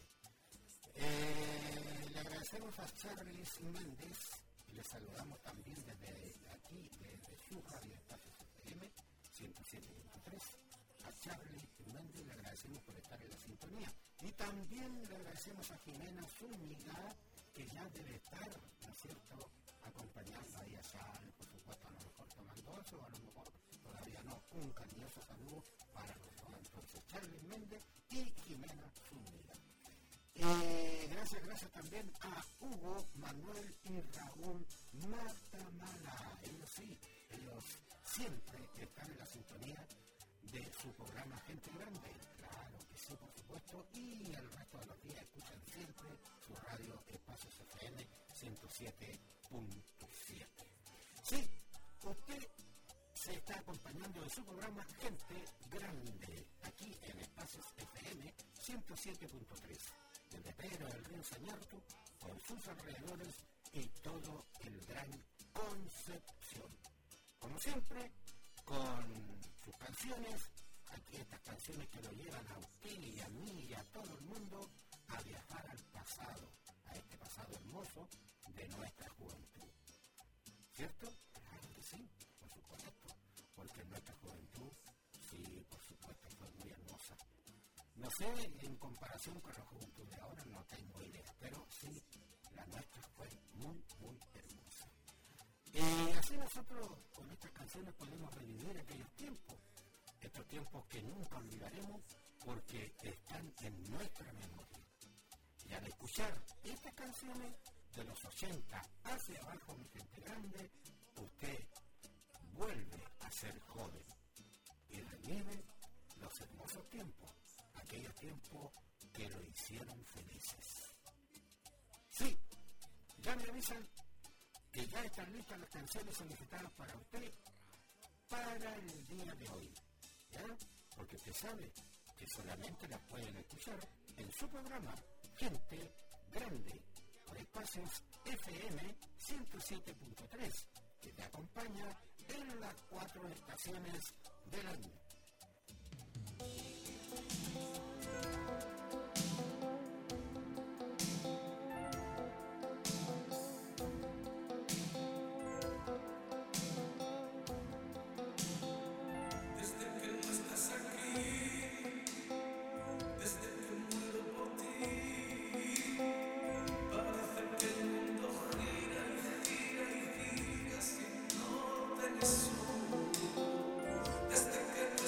Le agradecemos a Charles Méndez y le saludamos también desde aquí, desde su radio Espacio FM 107.3. A Charlie Méndez le agradecemos por estar en la sintonía. Y también le agradecemos a Jimena Zúñiga, que ya debe estar, ¿no es cierto?, acompañando ahí a Sal, por supuesto, a lo mejor tomando ocho, a lo mejor todavía no. Un cariñoso saludo para los dos, entonces, Charlie Méndez y Jimena Zúñiga. Gracias también a Hugo, Manuel y Raúl Matamala. Ellos siempre están en la sintonía de su programa Gente Grande. Claro que sí, por supuesto. Y el resto de los días escuchan siempre su radio Espacio FM 107.7. Sí, usted se está acompañando de su programa Gente Grande, aquí en Espacios FM 107.3. Desde Pedro del Río Sañarto, con sus alrededores y todo el Gran Concepción. Como siempre, con sus canciones, aquí estas canciones que lo llevan a usted y a mí y a todo el mundo a viajar al pasado, a este pasado hermoso de nuestra juventud. ¿Cierto? Claro que sí, por supuesto, porque nuestra juventud, sí, por supuesto, fue muy hermosa. No sé, en comparación con la juventud de ahora no tengo idea, pero sí, la nuestra fue muy, muy hermosa. Así nosotros con estas canciones podemos revivir aquellos tiempos, estos tiempos que nunca olvidaremos porque están en nuestra memoria. Y al escuchar estas canciones de los 80 hacia abajo, mi gente grande, usted vuelve a ser joven y revive los hermosos tiempos, aquellos tiempos que lo hicieron felices. Sí, ya me avisan que ya están listas las canciones solicitadas para usted para el día de hoy, ¿ya? Porque usted sabe que solamente las pueden escuchar en su programa Gente Grande por Espacios FM 107.3, que te acompaña en las 4 estaciones del año. Desde que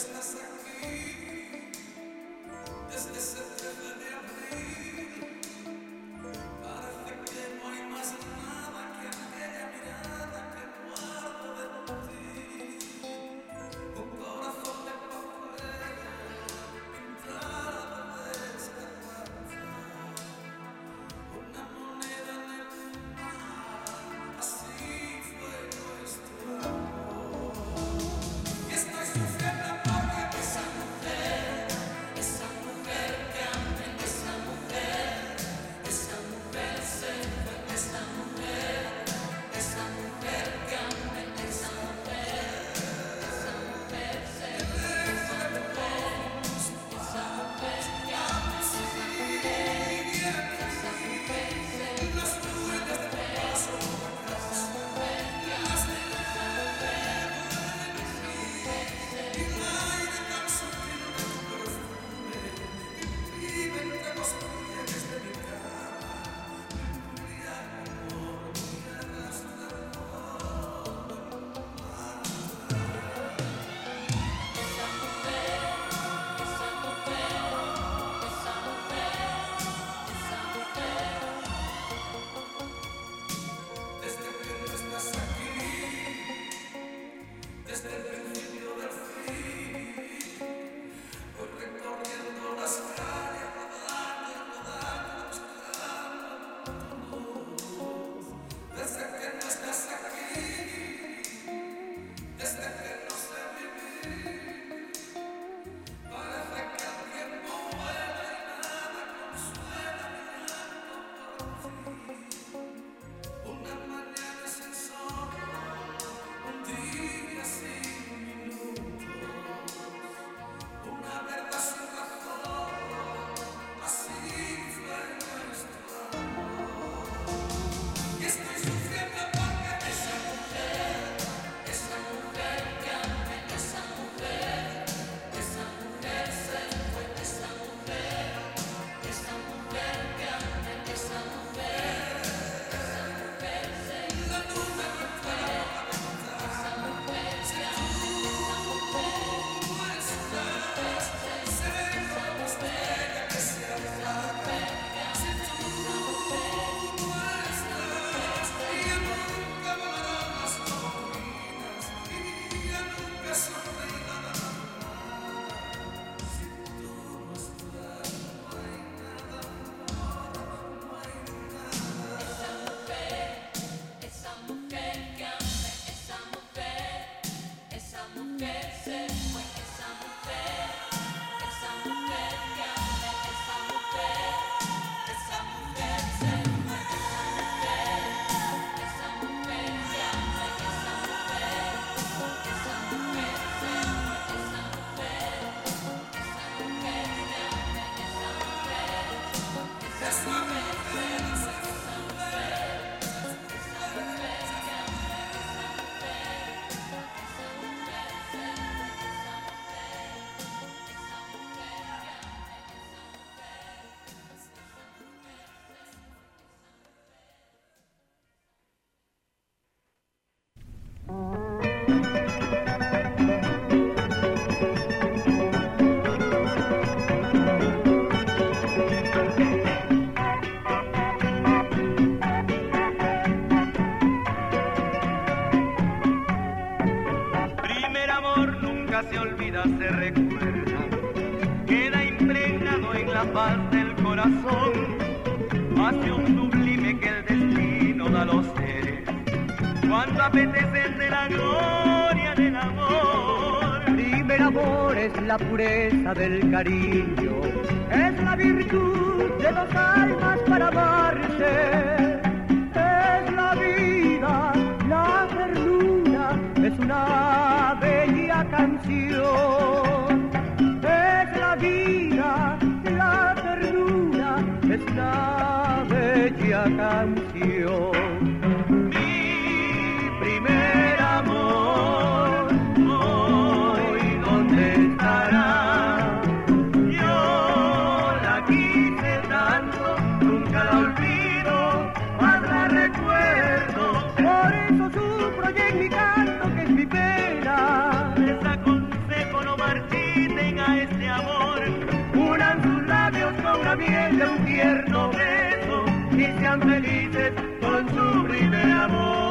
Se olvida, se recuerda, queda impregnado en la paz del corazón, pasión sublime que el destino da a los seres, cuando apetecen de la gloria del amor. Primer amor es la pureza del cariño, es la virtud de dos almas para amarse, es la vida, la ternura, es una bella canción, es la vida, la ternura, es una bella canción. Mi primer amor, hoy dónde estará, yo la quise tanto, nunca la olvido, más la recuerdo, por eso sufro y en mi canto que es mi pena. Les aconsejo no marchiten a este amor, Unan sus labios con la miel de un tierno beso y sean felices con su primer amor.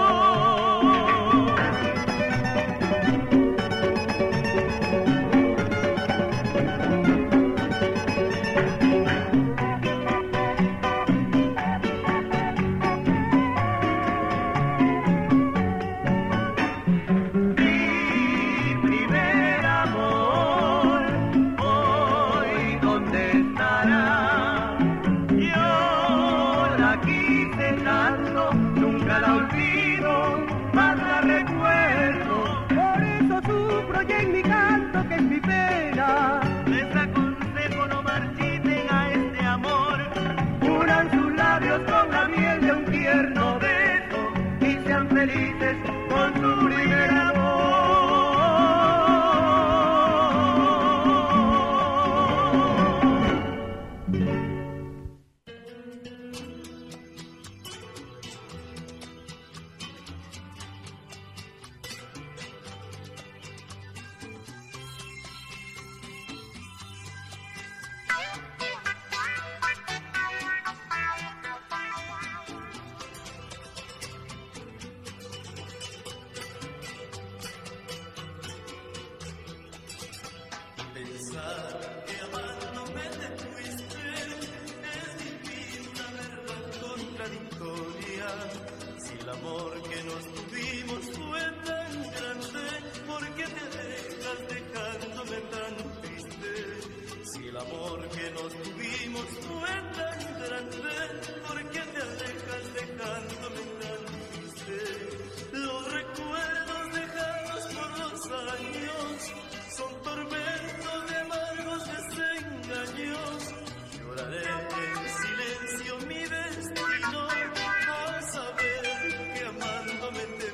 Felices con su primer amor. Silencio mi destino, a saber que amándome te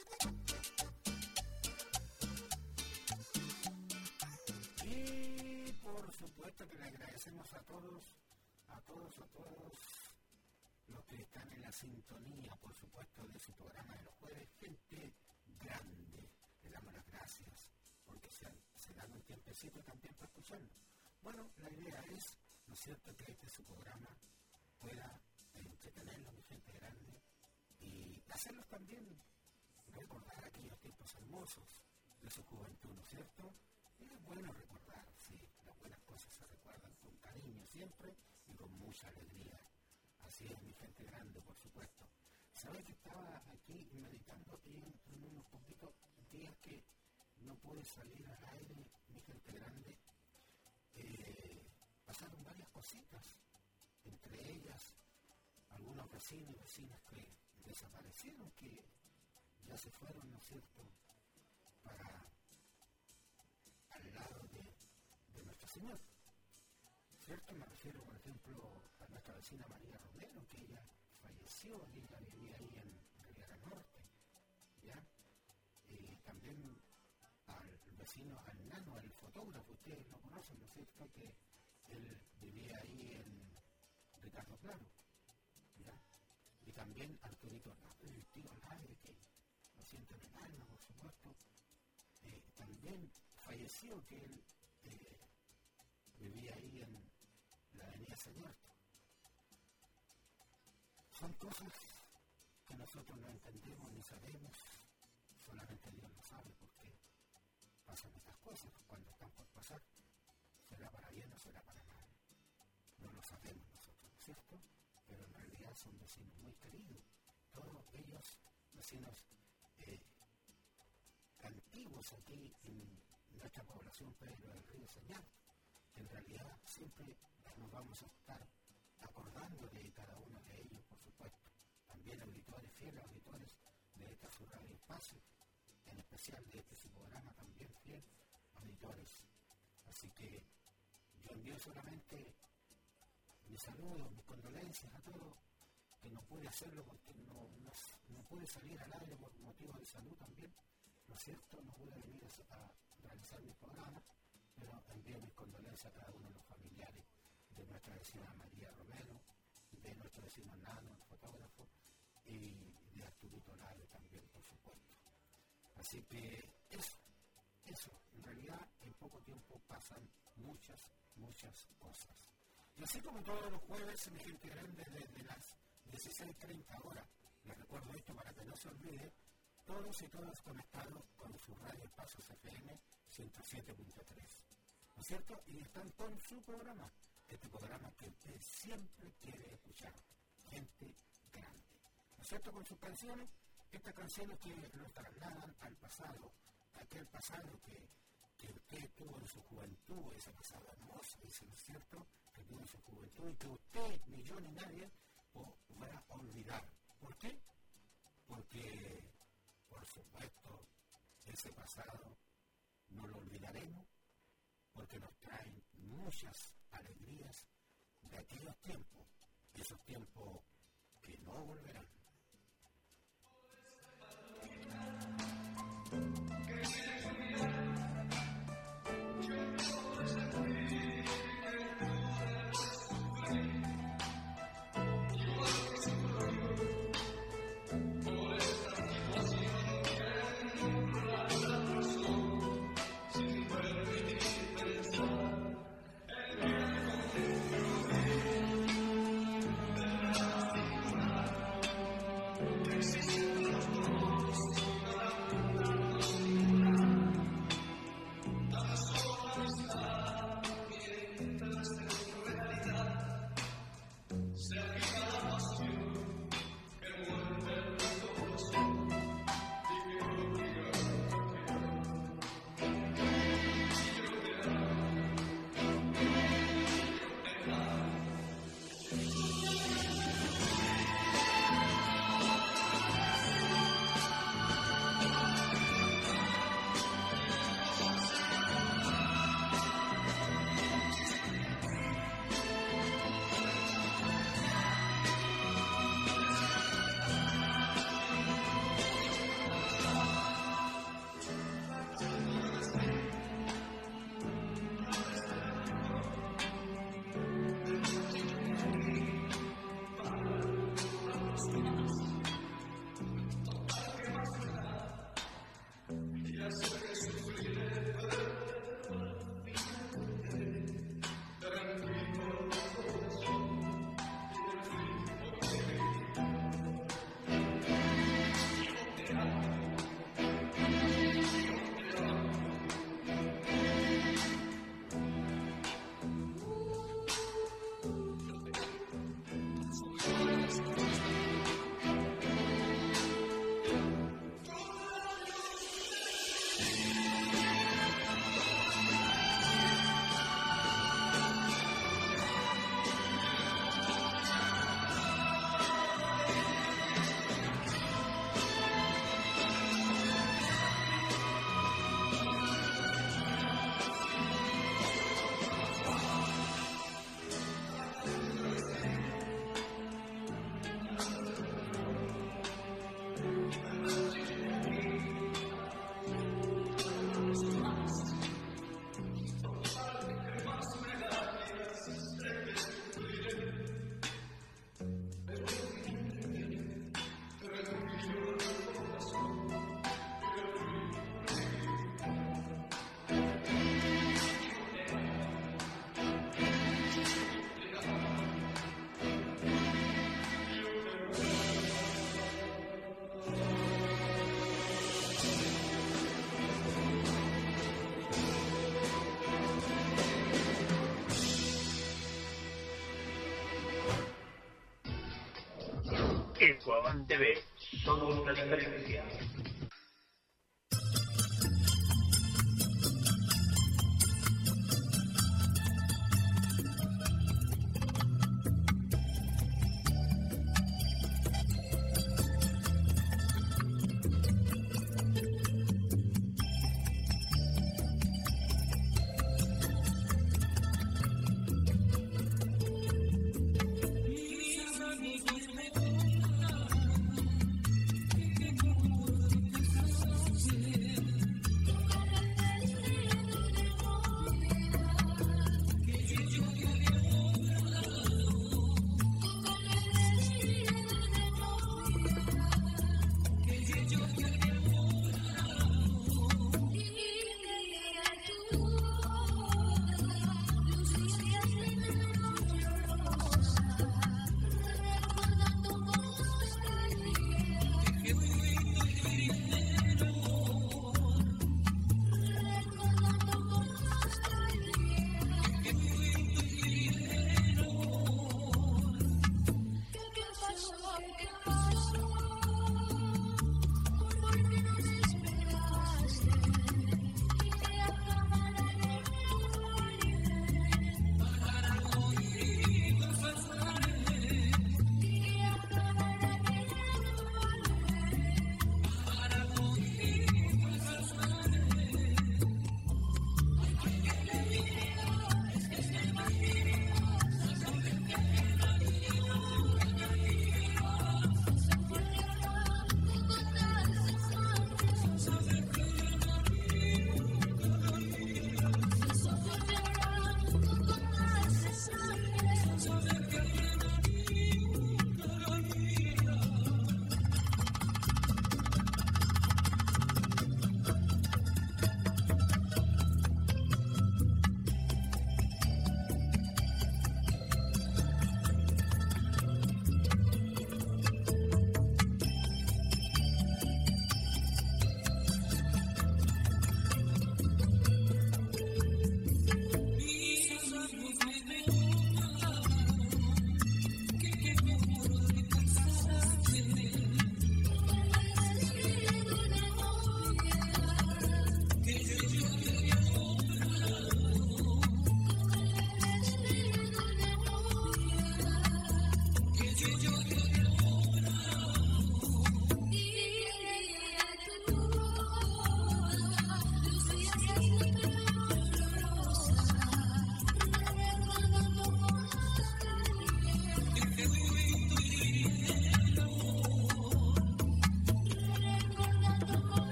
Y por supuesto que le agradecemos a todos los que están en la sintonía, por supuesto, de su programa de los jueves, gente grande. Le damos las gracias porque se dan un tiempecito también para escucharnos. Bueno, la idea es, ¿no es cierto?, que su programa pueda entretenerlos, mi gente grande, y hacerlos también recordar aquellos tiempos hermosos de su juventud, ¿no es cierto? Y es bueno recordar, sí, las buenas cosas se recuerdan con cariño siempre y con mucha alegría. Así es, mi gente grande, por supuesto. ¿Sabes que estaba aquí meditando y en unos poquitos días que no pude salir al aire, mi gente grande? Pasaron varias cositas, entre ellas algunos vecinos y vecinas que desaparecieron, que ya se fueron, ¿no es cierto?, para al lado de Nuestra Señora. ¿Cierto? Me refiero, por ejemplo, a nuestra vecina María Romero, que ella falleció, y ella vivía ahí en Riviera Norte, ¿ya? Y también al vecino, al Nano, al fotógrafo, ustedes lo conocen, ¿no es cierto?, que él vivía ahí en Ricardo Claro, ¿ya? Y también Arturito, el tío Alegre, que lo siento en el alma, por supuesto, también falleció, que él vivía ahí en la avenida Señorto. Son cosas que nosotros no entendemos ni sabemos, solamente Dios lo sabe porque pasan estas cosas cuando están por pasar. ¿Será para bien o será para mal? No lo sabemos nosotros, ¿cierto? Pero en realidad son vecinos muy queridos, todos ellos vecinos antiguos aquí en nuestra población Pedro del Río Señal. En realidad siempre nos vamos a estar acordando de cada uno de ellos, por supuesto. También auditores, fieles auditores de esta su radio Espacio, en especial de este su programa también fiel auditores. Así que yo envío solamente mis saludos, mis condolencias a todos, que no pude hacerlo porque no pude salir al aire por motivos de salud también, ¿no es cierto? No pude venir a realizar mis programas, pero envío mis condolencias a cada uno de los familiares de nuestra vecina María Romero, de nuestro vecino Nano, el fotógrafo, y de Arturito Lalo también, por supuesto. Así que eso, en realidad en poco tiempo pasan muchas cosas. Y así como todos los jueves, mi gente grande, desde las 16:30 horas, les recuerdo esto para que no se olvide, todos y todas conectados con su radio Pasos FM 107.3. ¿No es cierto? Y están con su programa, este programa que usted siempre quiere escuchar, gente grande. ¿No es cierto? Con sus canciones, estas canciones que nos trasladan al pasado, aquel pasado que usted tuvo en su juventud, ese pasado hermoso, ese, ¿no es cierto?, que tuvo en su juventud y que usted, ni yo, ni nadie, podrá olvidar. ¿Por qué? Porque, por supuesto, ese pasado no lo olvidaremos, porque nos traen muchas alegrías de aquellos tiempos, esos tiempos que no volverán. TV, somos la diferencia. Mis amigos me preguntan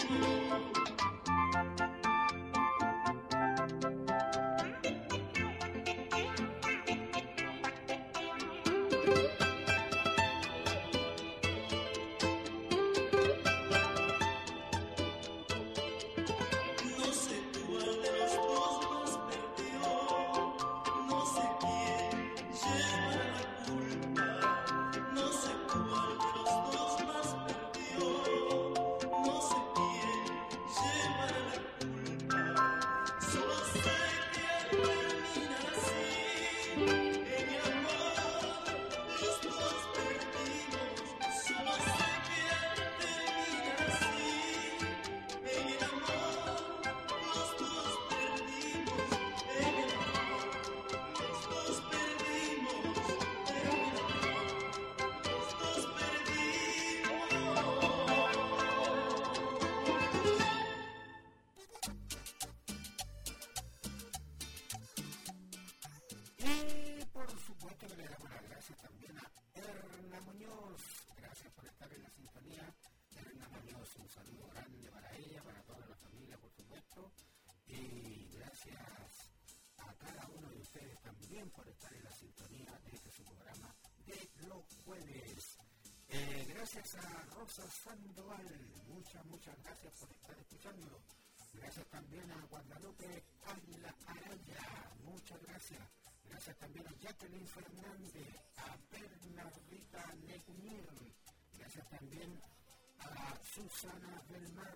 Por estar en la sintonía de este su programa de los jueves. Gracias a Rosa Sandoval, muchas gracias por estar escuchando. Gracias también a Guadalupe Águila Araya, muchas gracias. Gracias también a Jacqueline Fernández, a Bernardita Necunir. Gracias también a Susana del Mar,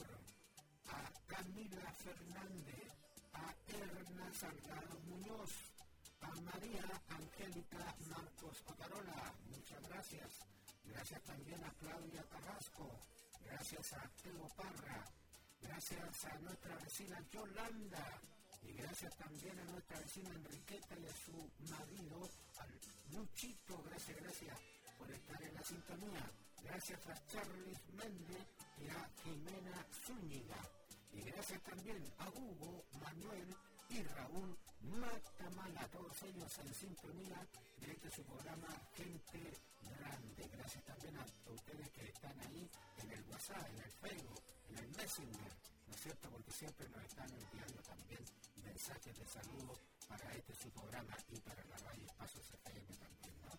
a Camila Fernández, a Erna Salgado Muñoz, a María Angélica Marcos Otarola, muchas gracias. Gracias también a Claudia Carrasco, gracias a Teo Parra, gracias a nuestra vecina Yolanda y gracias también a nuestra vecina Enriqueta y a su marido, al Luchito, gracias por estar en la sintonía. Gracias a Charles Méndez y a Jimena Zúñiga. Y gracias también a Hugo, Manuel y Raúl Matamala, todos ellos en sintonía de este su programa Gente Grande. Gracias también a ustedes que están ahí en el WhatsApp, en el Facebook, en el Messenger, ¿no es cierto? Porque siempre nos están enviando también mensajes de saludo para este su programa y para la radio Espacios FM también, ¿no?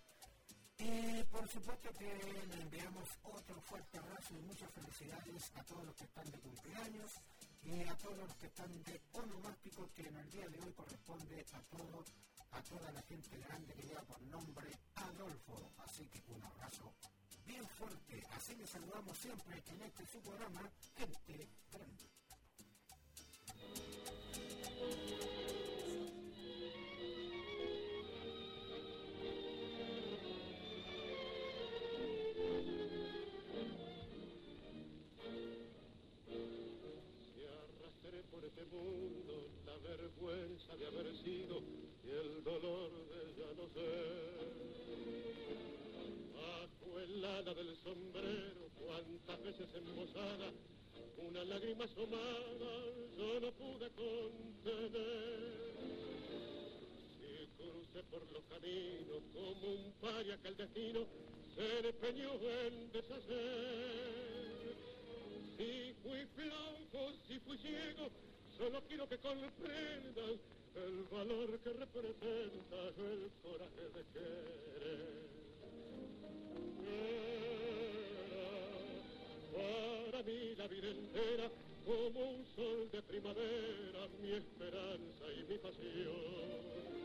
Y por supuesto que le enviamos otro fuerte abrazo y muchas felicidades a todos los que están de cumpleaños y a todos los que están de onomástico, que en el día de hoy corresponde a toda la gente grande que lleva por nombre Adolfo. Así que un abrazo bien fuerte. Así les saludamos siempre en este su programa Gente Grande. Mundo, la vergüenza de haber sido y el dolor de ya no ser. Bajo el ala del sombrero, cuántas veces embosada, una lágrima asomada yo no pude contener. Si crucé por los caminos como un paria que el destino se empeñó en deshacer. Si fui flojo, si fui ciego, solo quiero que comprendan el valor que representa el coraje de querer. Era para mí la vida entera como un sol de primavera, mi esperanza y mi pasión.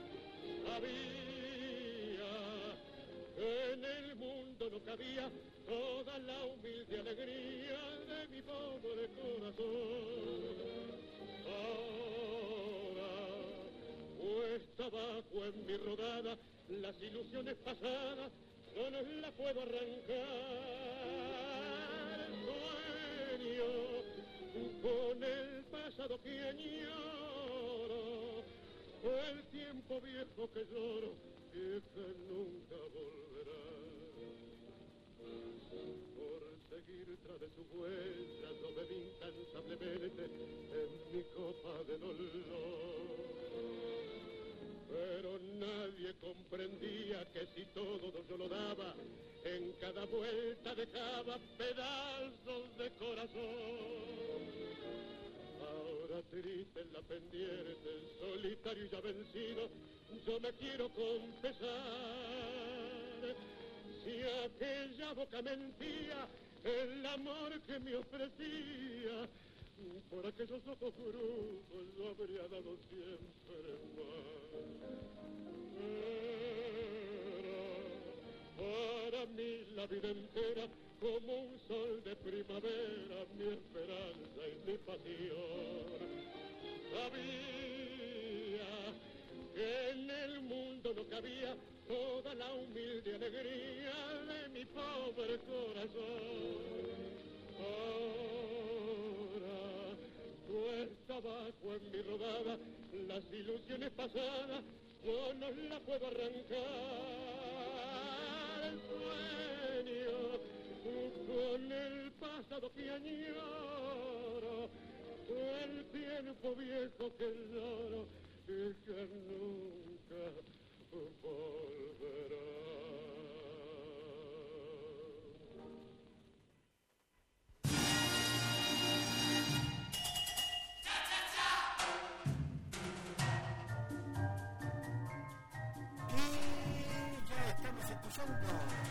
Sabía que en el mundo no cabía toda la humilde alegría de mi pobre corazón. Ahora, puesta abajo en mi rodada, las ilusiones pasadas no nos las puedo arrancar. Sueño con el pasado que añoro, el tiempo viejo que lloro y que nunca volverá. Por seguir tras de su huella yo bebí incansablemente en mi copa de dolor. Pero nadie comprendía que si todo yo lo daba, en cada vuelta dejaba pedazos de corazón. triste en la pendiente, solitario y ya vencido, yo me quiero confesar. Si aquella boca mentía el amor que me ofrecía, por aquellos ojos brujos yo habría dado siempre más. Era para mí la vida entera como un sol de primavera, mi esperanza y mi pasión. Sabía que en el mundo no cabía toda la humilde alegría de mi pobre corazón. Ahora cuesta abajo en mi rodada, las ilusiones pasadas yo no las puedo arrancar. El sueño con el pasado que añoro, el tiempo viejo que lloro y que nunca volverá. Y ya estamos escuchando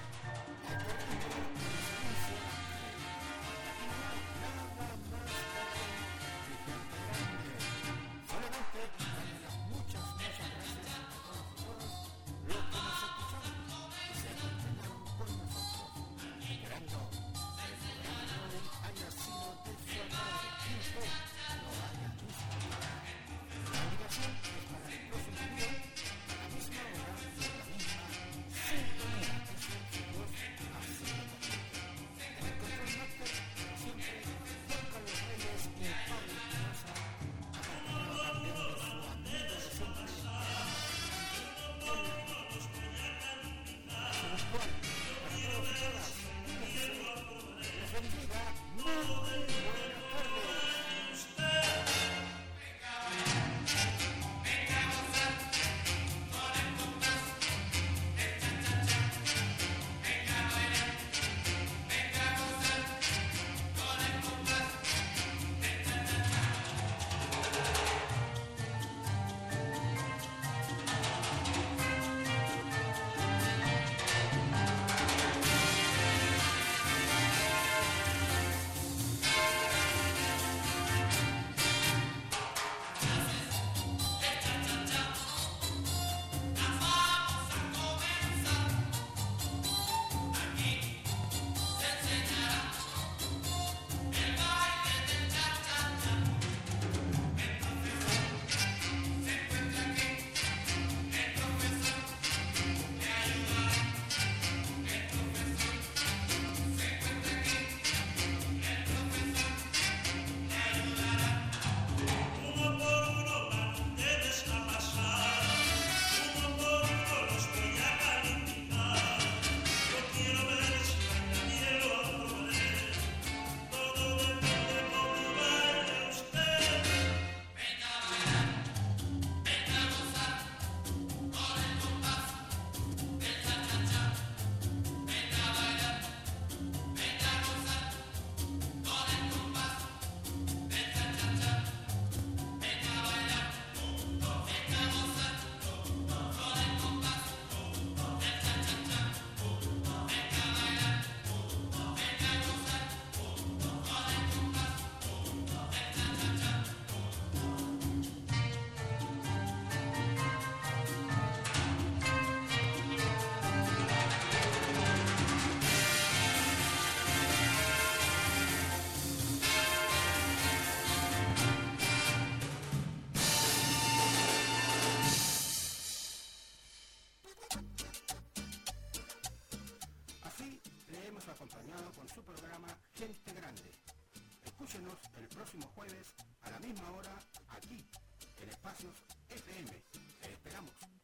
acompañado con su programa Gente Grande. Escúchenos el próximo jueves a la misma hora aquí, en Espacios FM. Te esperamos.